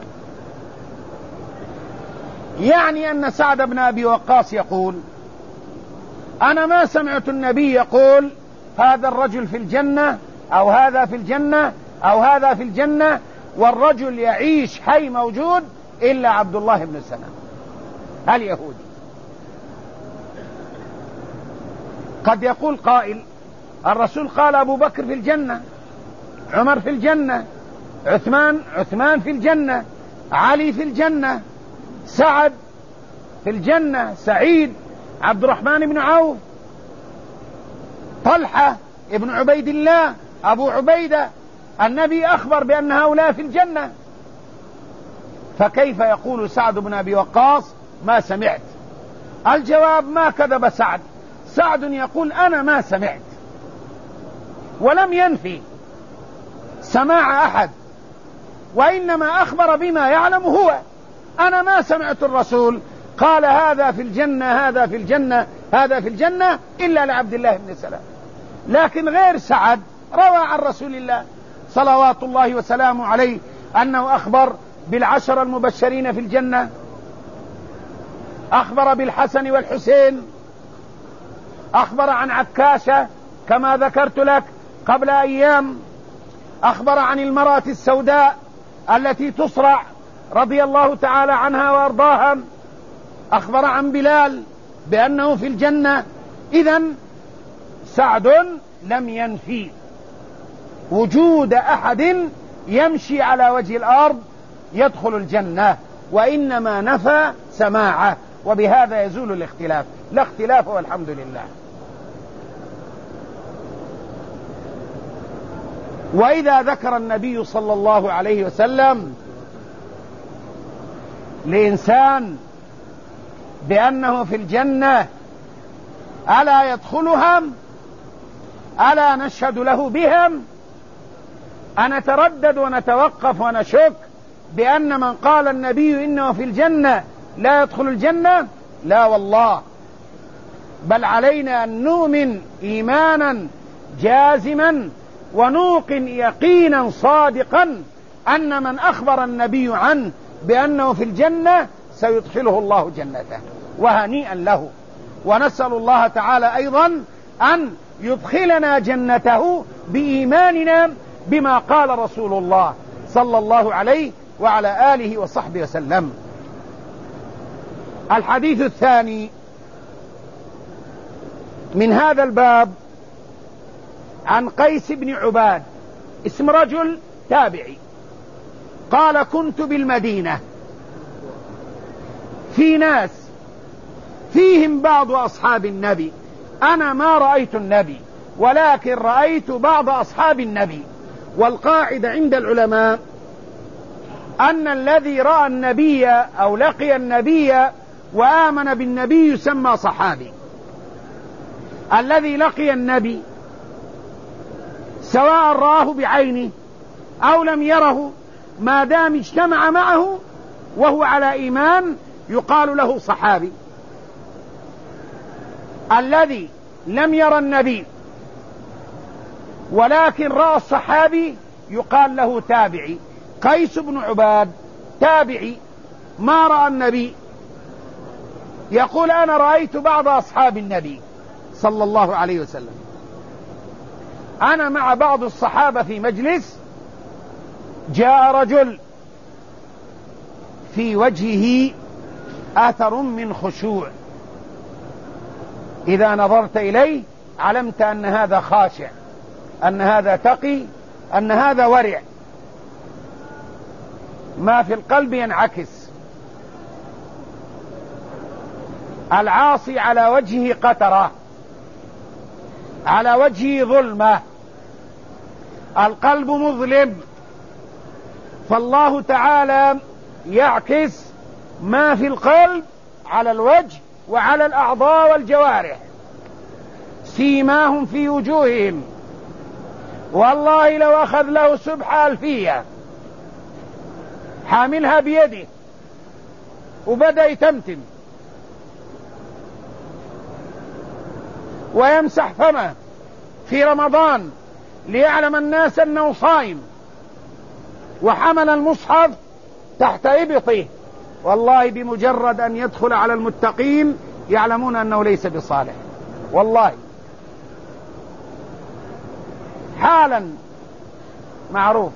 يعني أن سعد بن أبي وقاص يقول أنا ما سمعت النبي يقول هذا الرجل في الجنة أو هذا في الجنة أو هذا في الجنة والرجل يعيش حي موجود إلا عبد الله بن سلام اليهودي. قد يقول قائل الرسول قال أبو بكر في الجنة، عمر في الجنة، عثمان عثمان في الجنة، علي في الجنة، سعد في الجنة، سعيد، عبد الرحمن بن عوف، طلحة ابن عبيد الله، أبو عبيدة. النبي أخبر بأن هؤلاء في الجنة، فكيف يقول سعد بن أبي وقاص ما سمعت؟ الجواب ما كذب سعد. سعد يقول أنا ما سمعت، ولم ينفي سماع أحد، وإنما أخبر بما يعلم هو. أنا ما سمعت الرسول قال هذا في الجنة هذا في الجنة هذا في الجنة إلا لعبد الله بن سلام، لكن غير سعد روى عن رسول الله صلوات الله وسلامه عليه أنه أخبر بالعشر المبشرين في الجنة، أخبر بالحسن والحسين، أخبر عن عكاشة كما ذكرت لك قبل أيام، أخبر عن المرأة السوداء التي تصرع رضي الله تعالى عنها وأرضاها، أخبر عن بلال بأنه في الجنة. إذن سعد لم ينفي وجود أحد يمشي على وجه الأرض يدخل الجنة، وإنما نفى سماعه، وبهذا يزول الاختلاف. لا اختلاف والحمد لله. وإذا ذكر النبي صلى الله عليه وسلم لإنسان بأنه في الجنة ألا يدخلها ألا نشهد له بهم؟ أنتردد ونتوقف ونشك بأن من قال النبي إنه في الجنة لا يدخل الجنة؟ لا والله، بل علينا أن نؤمن إيمانا جازما ونوقن يقينا صادقا أن من أخبر النبي عنه بأنه في الجنة سيدخله الله جنته، وهنيئا له. ونسأل الله تعالى أيضا أن يدخلنا جنته بإيماننا بما قال رسول الله صلى الله عليه وعلى آله وصحبه وسلم. الحديث الثاني من هذا الباب عن قيس بن عباد، اسم رجل تابعي، قال كنت بالمدينة في ناس فيهم بعض أصحاب النبي، أنا ما رأيت النبي ولكن رأيت بعض أصحاب النبي. والقاعدة عند العلماء أن الذي رأى النبي أو لقي النبي وآمن بالنبي يسمى صحابي. الذي لقي النبي سواء رآه بعينه أو لم يره ما دام اجتمع معه وهو على إيمان يقال له صحابي. الذي لم يرى النبي ولكن رأى الصحابي يقال له تابعي. قيس بن عباد تابعي ما رأى النبي، يقول أنا رأيت بعض أصحاب النبي صلى الله عليه وسلم، أنا مع بعض الصحابة في مجلس، جاء رجل في وجهه أثر من خشوع، إذا نظرت إليه علمت أن هذا خاشع، أن هذا تقي، أن هذا ورع، ما في القلب ينعكس. العاصي على وجهه قترة، على وجهه ظلمة، القلب مظلم، فالله تعالى يعكس ما في القلب على الوجه وعلى الأعضاء والجوارح. سيماهم في وجوههم، والله لو أخذ له سبحة ألفية حاملها بيده وبدأ يتمتم ويمسح فمه في رمضان ليعلم الناس أنه صائم، وحمل المصحف تحت إبطه، والله بمجرد أن يدخل على المتقين يعلمون أنه ليس بصالح، والله حالا معروف.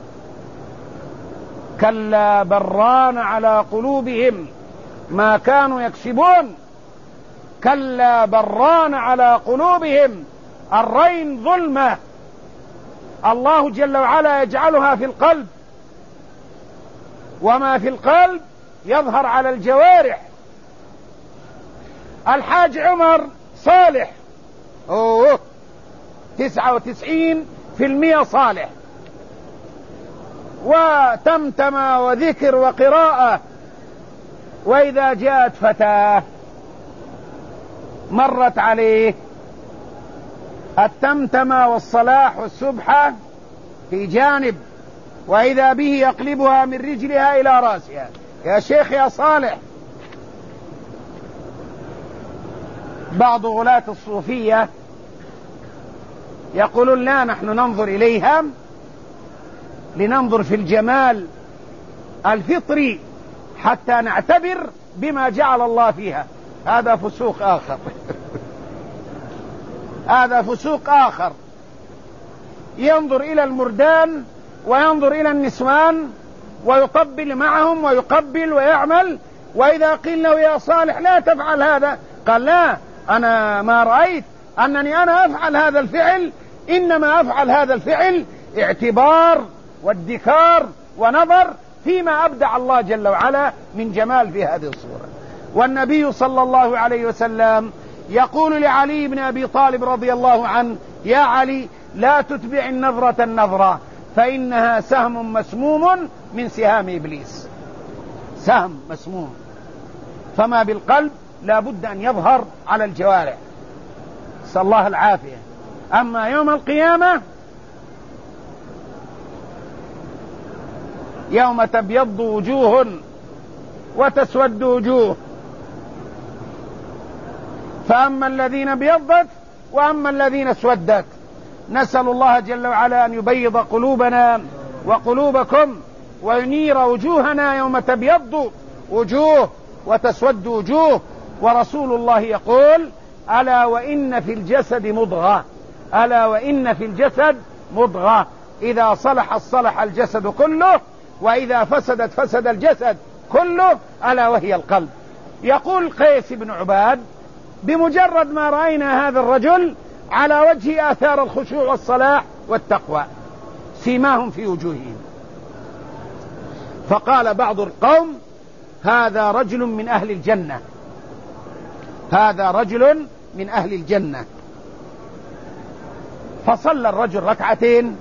كلا بران على قلوبهم ما كانوا يكسبون، كلا بران على قلوبهم، الرين ظلمة الله جل وعلا يجعلها في القلب، وما في القلب يظهر على الجوارح. الحاج عمر صالح، أوه تسعة وتسعين في المئة صالح، وتمتمة وذكر وقراءة، وإذا جاءت فتاة مرت عليه التمتمة والصلاح والسبحة في جانب، وإذا به يقلبها من رجلها إلى رأسها. يا شيخ يا صالح، بعض غلاة الصوفية يقولون لا، نحن ننظر إليها لننظر في الجمال الفطري حتى نعتبر بما جعل الله فيها. هذا فسوق آخر هذا فسوق آخر. ينظر إلى المردان وينظر إلى النسوان ويقبل معهم ويقبل ويعمل، وإذا قيل له يا صالح لا تفعل هذا، قال لا، أنا ما رأيت أنني أنا أفعل هذا الفعل، إنما أفعل هذا الفعل اعتبار وادكار ونظر فيما أبدع الله جل وعلا من جمال في هذه الصورة. والنبي صلى الله عليه وسلم يقول لعلي بن أبي طالب رضي الله عنه: يا علي، لا تتبع النظرة النظرة، فإنها سهم مسموم من سهام إبليس. سهم مسموم، فما بالقلب لا بد أن يظهر على الجوارح، نسأل الله العافية. أما يوم القيامة يوم تبيض وجوه وتسود وجوه، فأما الذين ابيضت وأما الذين اسودت. نسأل الله جل وعلا أن يبيض قلوبنا وقلوبكم وينير وجوهنا يوم تبيض وجوه وتسود وجوه. ورسول الله يقول: ألا وإن في الجسد مضغة، ألا وإن في الجسد مضغة، إذا صلحت صلح الجسد كله، وإذا فسدت فسد الجسد كله، ألا وهي القلب. يقول قيس بن عباد: بمجرد ما رأينا هذا الرجل على وجه آثار الخشوع والصلاح والتقوى، سيماهم في وجوههم. فقال بعض القوم: هذا رجل من أهل الجنة، هذا رجل من أهل الجنة. فصلى الرجل ركعتين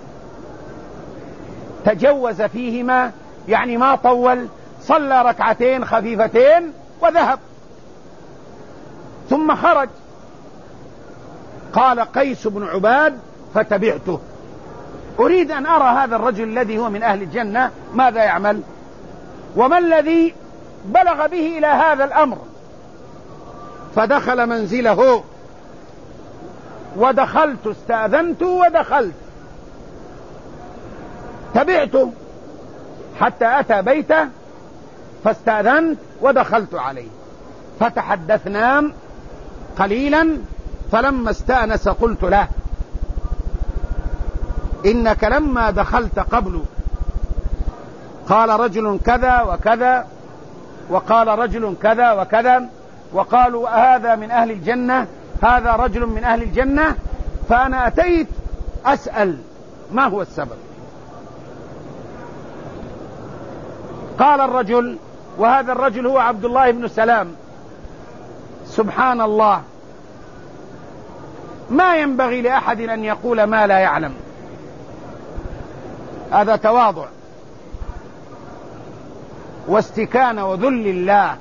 تجوز فيهما، يعني ما طول، صلى ركعتين خفيفتين وذهب، ثم خرج. قال قيس بن عباد: فتبعته، أريد أن أرى هذا الرجل الذي هو من أهل الجنة ماذا يعمل، وما الذي بلغ به إلى هذا الأمر. فدخل منزله، ودخلت، استأذنت ودخلت، تبعته حتى أتى بيته، فاستأذنت ودخلت عليه، فتحدثنا قليلا. فلما استأنس قلت له: إنك لما دخلت قبل قال رجل كذا وكذا، وقال رجل كذا وكذا، وقالوا هذا من أهل الجنة، هذا رجل من أهل الجنة، فأنا أتيت أسأل ما هو السبب. قال الرجل، وهذا الرجل هو عبد الله بن سلام: سبحان الله، ما ينبغي لأحد أن يقول ما لا يعلم. هذا تواضع واستكانة وذل الله.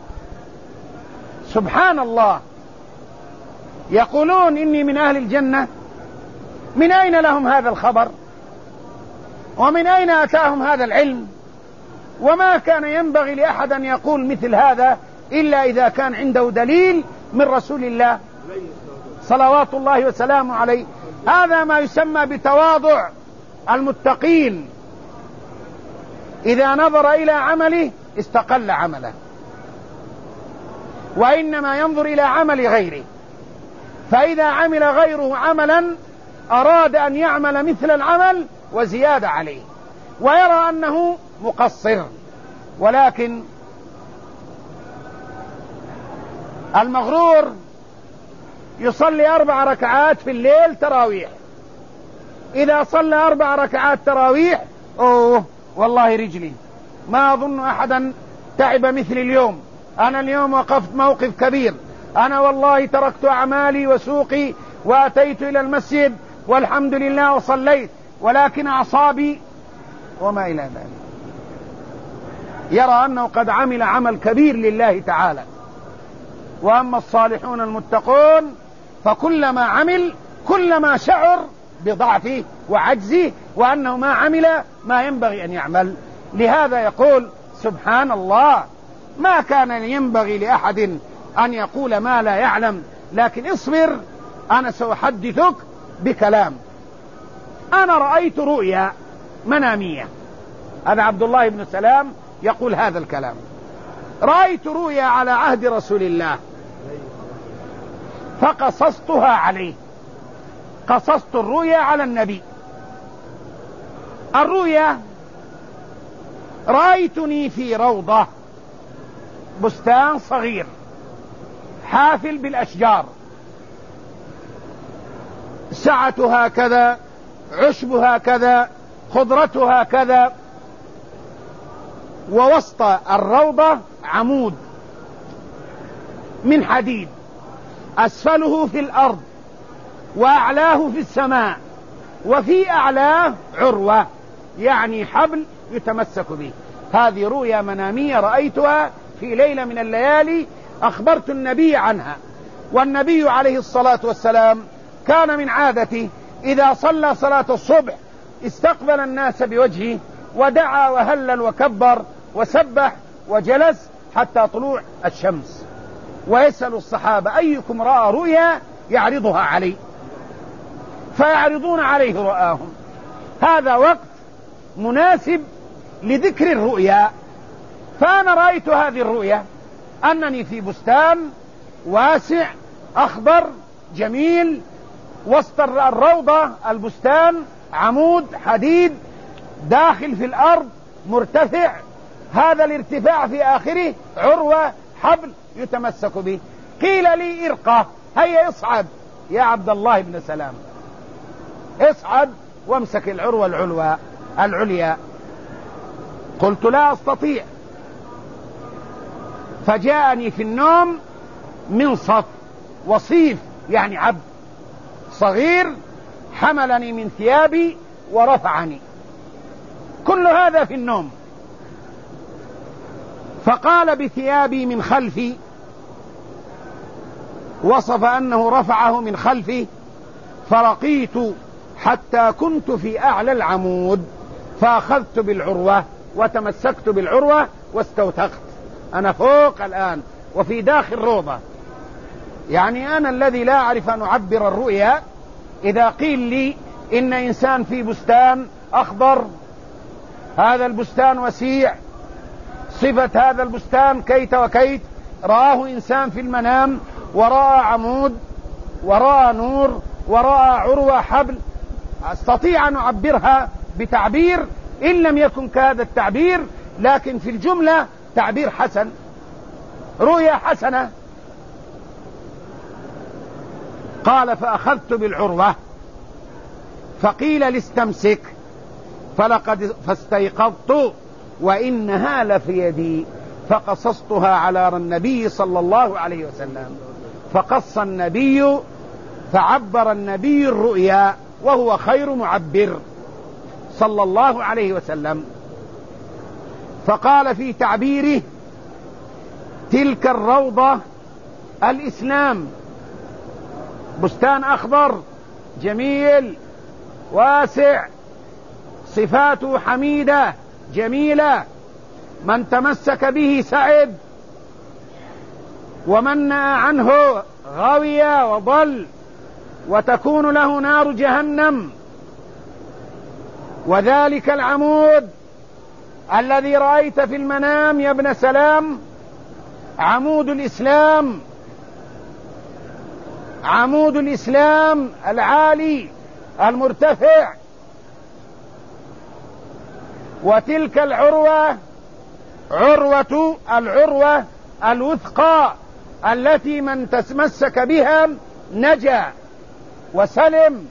سبحان الله، يقولون إني من أهل الجنة، من أين لهم هذا الخبر؟ ومن أين أتاهم هذا العلم؟ وما كان ينبغي لأحد أن يقول مثل هذا إلا إذا كان عنده دليل من رسول الله صلوات الله وسلامه عليه. هذا ما يسمى بتواضع المتقين. إذا نظر إلى عمله استقل عمله، وإنما ينظر إلى عمل غيره، فإذا عمل غيره عملا أراد أن يعمل مثل العمل وزيادة عليه، ويرى أنه مقصر. ولكن المغرور يصلي أربع ركعات في الليل تراويح، إذا صلى أربع ركعات تراويح أوه والله رجلي ما أظن أحدا تعب مثل اليوم، أنا اليوم وقفت موقف كبير، أنا والله تركت أعمالي وسوقي وأتيت إلى المسجد والحمد لله وصليت، ولكن أعصابي وما إلى ذلك. يرى أنه قد عمل عمل كبير لله تعالى. وأما الصالحون المتقون فكلما عمل كلما شعر بضعفه وعجزه، وأنه ما عمل ما ينبغي أن يعمل. لهذا يقول سبحان الله، ما كان ينبغي لأحد أن يقول ما لا يعلم، لكن اصبر أنا سأحدثك بكلام. أنا رأيت رؤيا منامية، هذا عبد الله بن سلام يقول هذا الكلام، رأيت رؤيا على عهد رسول الله فقصصتها عليه، قصصت الرؤيا على النبي. الرؤيا: رأيتني في روضة، بستان صغير حافل بالأشجار، سعتها كذا، عشبها كذا، خضرتها كذا، ووسط الروضة عمود من حديد، أسفله في الأرض وأعلاه في السماء، وفي أعلاه عروة، يعني حبل يتمسك به. هذه رؤيا منامية رأيتها في ليلة من الليالي، أخبرت النبي عنها. والنبي عليه الصلاة والسلام كان من عادته إذا صلى صلاة الصبح استقبل الناس بوجهه ودعا وهلل وكبر وسبح وجلس حتى طلوع الشمس، ويسأل الصحابة أيكم رأى رؤيا يعرضها عليه، فيعرضون عليه رؤاهم. هذا وقت مناسب لذكر الرؤيا. فأنا رأيت هذه الرؤيا أنني في بستان واسع أخضر جميل، وسط الروضة البستان عمود حديد داخل في الأرض مرتفع، هذا الارتفاع في آخره عروة حبل يتمسك به. قيل لي ارقى، هيا اصعد يا عبد الله بن سلام، اصعد وامسك العروة العلوى العليا. قلت لا أستطيع. فجاءني في النوم منصف وصيف، يعني عبد صغير، حملني من ثيابي ورفعني، كل هذا في النوم. فقال بثيابي من خلفي، وصف أنه رفعه من خلفي، فرقيت حتى كنت في أعلى العمود، فأخذت بالعروة وتمسكت بالعروة واستوثقت. أنا فوق الآن وفي داخل روضة، يعني أنا الذي لا أعرف أن أعبر الرؤيا. إذا قيل لي إن إنسان في بستان أخضر، هذا البستان وسيع، صفة هذا البستان كيت وكيت، رآه إنسان في المنام ورأى عمود ورأى نور ورأى عروة حبل، أستطيع أن أعبرها بتعبير إن لم يكن كهذا التعبير، لكن في الجملة تعبير حسن، رؤيا حسنة. قال فأخذت بالعروة، فقيل لاستمسك، فلقد فاستيقظت وإنها لفي يدي، فقصصتها على النبي صلى الله عليه وسلم، فقص النبي فعبر النبي الرؤيا وهو خير معبر صلى الله عليه وسلم. فقال في تعبيره تلك الروضة الإسلام، بستان أخضر جميل واسع، صفاته حميدة جميلة، من تمسك به سعد، ومن نأى عنه غوي وضل، وتكون له نار جهنم. وذلك العمود الذي رأيت في المنام يا ابن سلام عمود الإسلام، عمود الإسلام العالي المرتفع. وتلك العروة عروة العروة الوثقى التي من تتمسك بها نجا وسلم.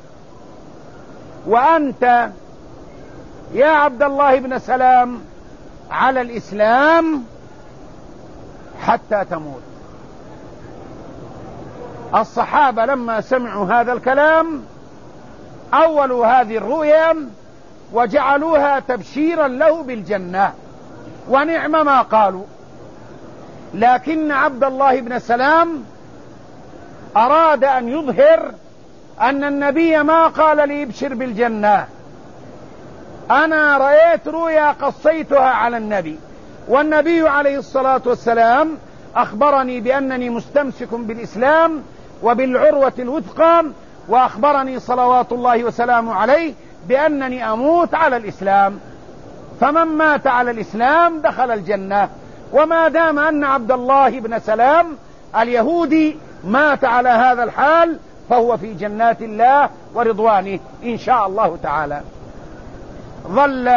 وأنت يا عبد الله بن سلام على الإسلام حتى تموت. الصحابة لما سمعوا هذا الكلام أولوا هذه الرؤيا وجعلوها تبشيرا له بالجنة، ونعم ما قالوا. لكن عبد الله بن سلام أراد أن يظهر أن النبي ما قال لي ابشر بالجنة، أنا رأيت رؤيا قصيتها على النبي، والنبي عليه الصلاة والسلام أخبرني بأنني مستمسك بالإسلام وبالعروة الوثقى، وأخبرني صلوات الله وسلامه عليه بأنني أموت على الإسلام، فمن مات على الإسلام دخل الجنة. وما دام أن عبد الله بن سلام اليهودي مات على هذا الحال فهو في جنات الله ورضوانه إن شاء الله تعالى. ظل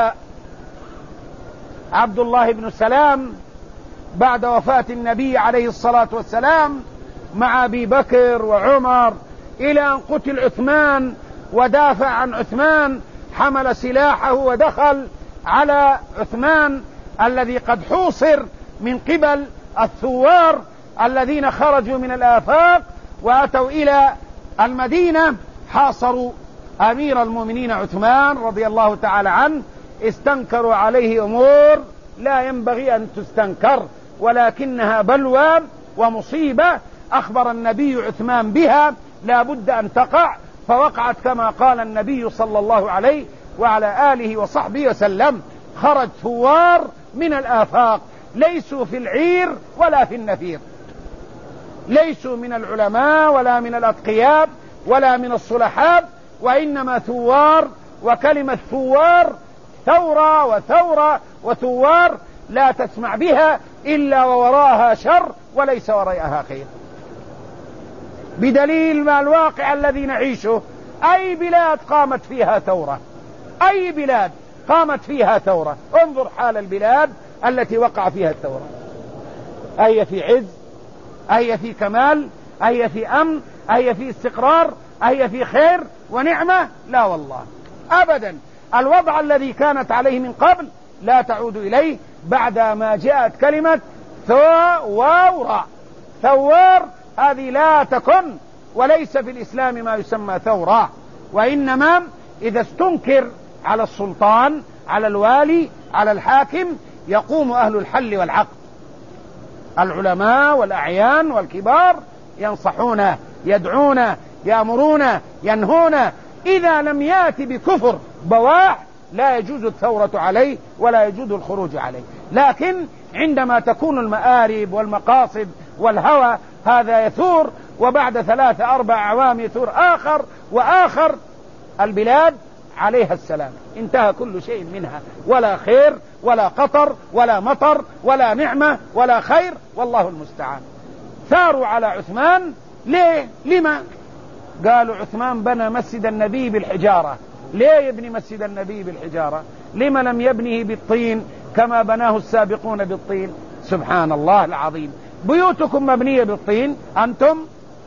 عبد الله بن سلام بعد وفاة النبي عليه الصلاة والسلام مع أبي بكر وعمر إلى أن قتل عثمان، ودافع عن عثمان، حمل سلاحه ودخل على عثمان الذي قد حوصر من قبل الثوار الذين خرجوا من الآفاق وأتوا إلى المدينة، حاصروا أمير المؤمنين عثمان رضي الله تعالى عنه، استنكروا عليه أمور لا ينبغي أن تستنكر، ولكنها بلوى ومصيبة أخبر النبي عثمان بها لا بد أن تقع، فوقعت كما قال النبي صلى الله عليه وعلى آله وصحبه وسلم: خرج ثوار من الآفاق ليسوا في العير ولا في النفير، ليسوا من العلماء ولا من الأتقياء ولا من الصلحاء، وإنما ثوار، وكلمة ثوار ثورة وثورة وثوار لا تسمع بها إلا ووراءها شر وليس وراءها خير، بدليل ما الواقع الذي نعيشه. أي بلاد قامت فيها ثورة، أي بلاد قامت فيها ثورة، انظر حال البلاد التي وقع فيها الثورة، أي في عز، أي في كمال، أي في أمن، أي في استقرار، أي في خير ونعمة؟ لا والله أبدا. الوضع الذي كانت عليه من قبل لا تعود إليه بعد ما جاءت كلمة ثوار. ثوار هذه لا تكن، وليس في الإسلام ما يسمى ثورة، وإنما إذا استنكر على السلطان، على الوالي، على الحاكم، يقوم أهل الحل والعقد، العلماء والأعيان والكبار، ينصحونه، يدعونه، يأمرونه، ينهونه. إذا لم يأتي بكفر بواح لا يجوز الثورة عليه ولا يجوز الخروج عليه، لكن عندما تكون المآرب والمقاصد والهوى هذا يثور، وبعد ثلاثة أربع أعوام يثور آخر وآخر، البلاد عليها السلام، انتهى كل شيء منها، ولا خير ولا قطر ولا مطر ولا نعمة ولا خير، والله المستعان. ثاروا على عثمان ليه؟ لما؟ قالوا عثمان بنى مسجد النبي بالحجارة. ليه يبني مسجد النبي بالحجارة؟ لما لم يبنيه بالطين كما بناه السابقون بالطين؟ سبحان الله العظيم، بيوتكم مبنية بالطين، أنتم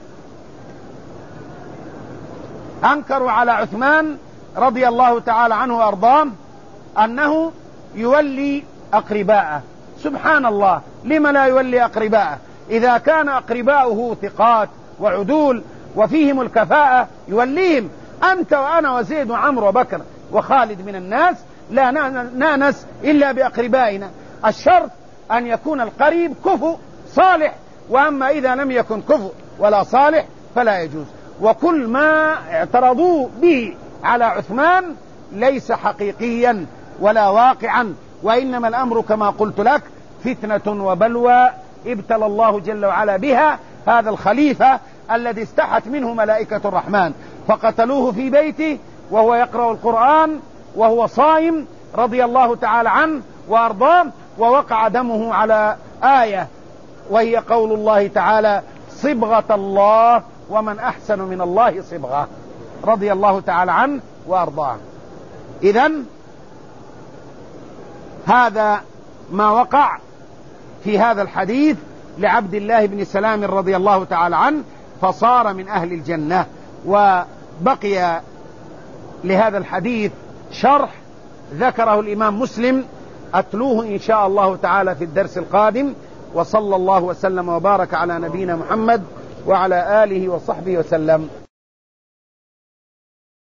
أنكروا على عثمان رضي الله تعالى عنه وأرضاه أنه يولي أقرباءه. سبحان الله، لما لا يولي أقرباءه؟ إذا كان أقرباؤه ثقات وعدول وفيهم الكفاءة يوليهم. أنت وأنا وزيد وعمر وبكر وخالد من الناس لا نأنس إلا بأقربائنا، الشرط أن يكون القريب كفؤ صالح، وأما إذا لم يكن كفؤ ولا صالح فلا يجوز. وكل ما اعترضوا به على عثمان ليس حقيقيا ولا واقعا، وإنما الأمر كما قلت لك فتنة وبلوى ابتلى الله جل وعلا بها هذا الخليفة الذي استحت منه ملائكة الرحمن، فقتلوه في بيته وهو يقرأ القرآن وهو صائم رضي الله تعالى عنه وأرضاه، ووقع دمه على آية وهي قول الله تعالى: صبغة الله ومن أحسن من الله صبغة، رضي الله تعالى عنه وأرضاه. إذن هذا ما وقع في هذا الحديث لعبد الله بن سلام رضي الله تعالى عنه، فصار من أهل الجنة. وبقي لهذا الحديث شرح ذكره الإمام مسلم، أتلوه إن شاء الله تعالى في الدرس القادم. وصلى الله وسلم وبارك على نبينا محمد وعلى آله وصحبه وسلم.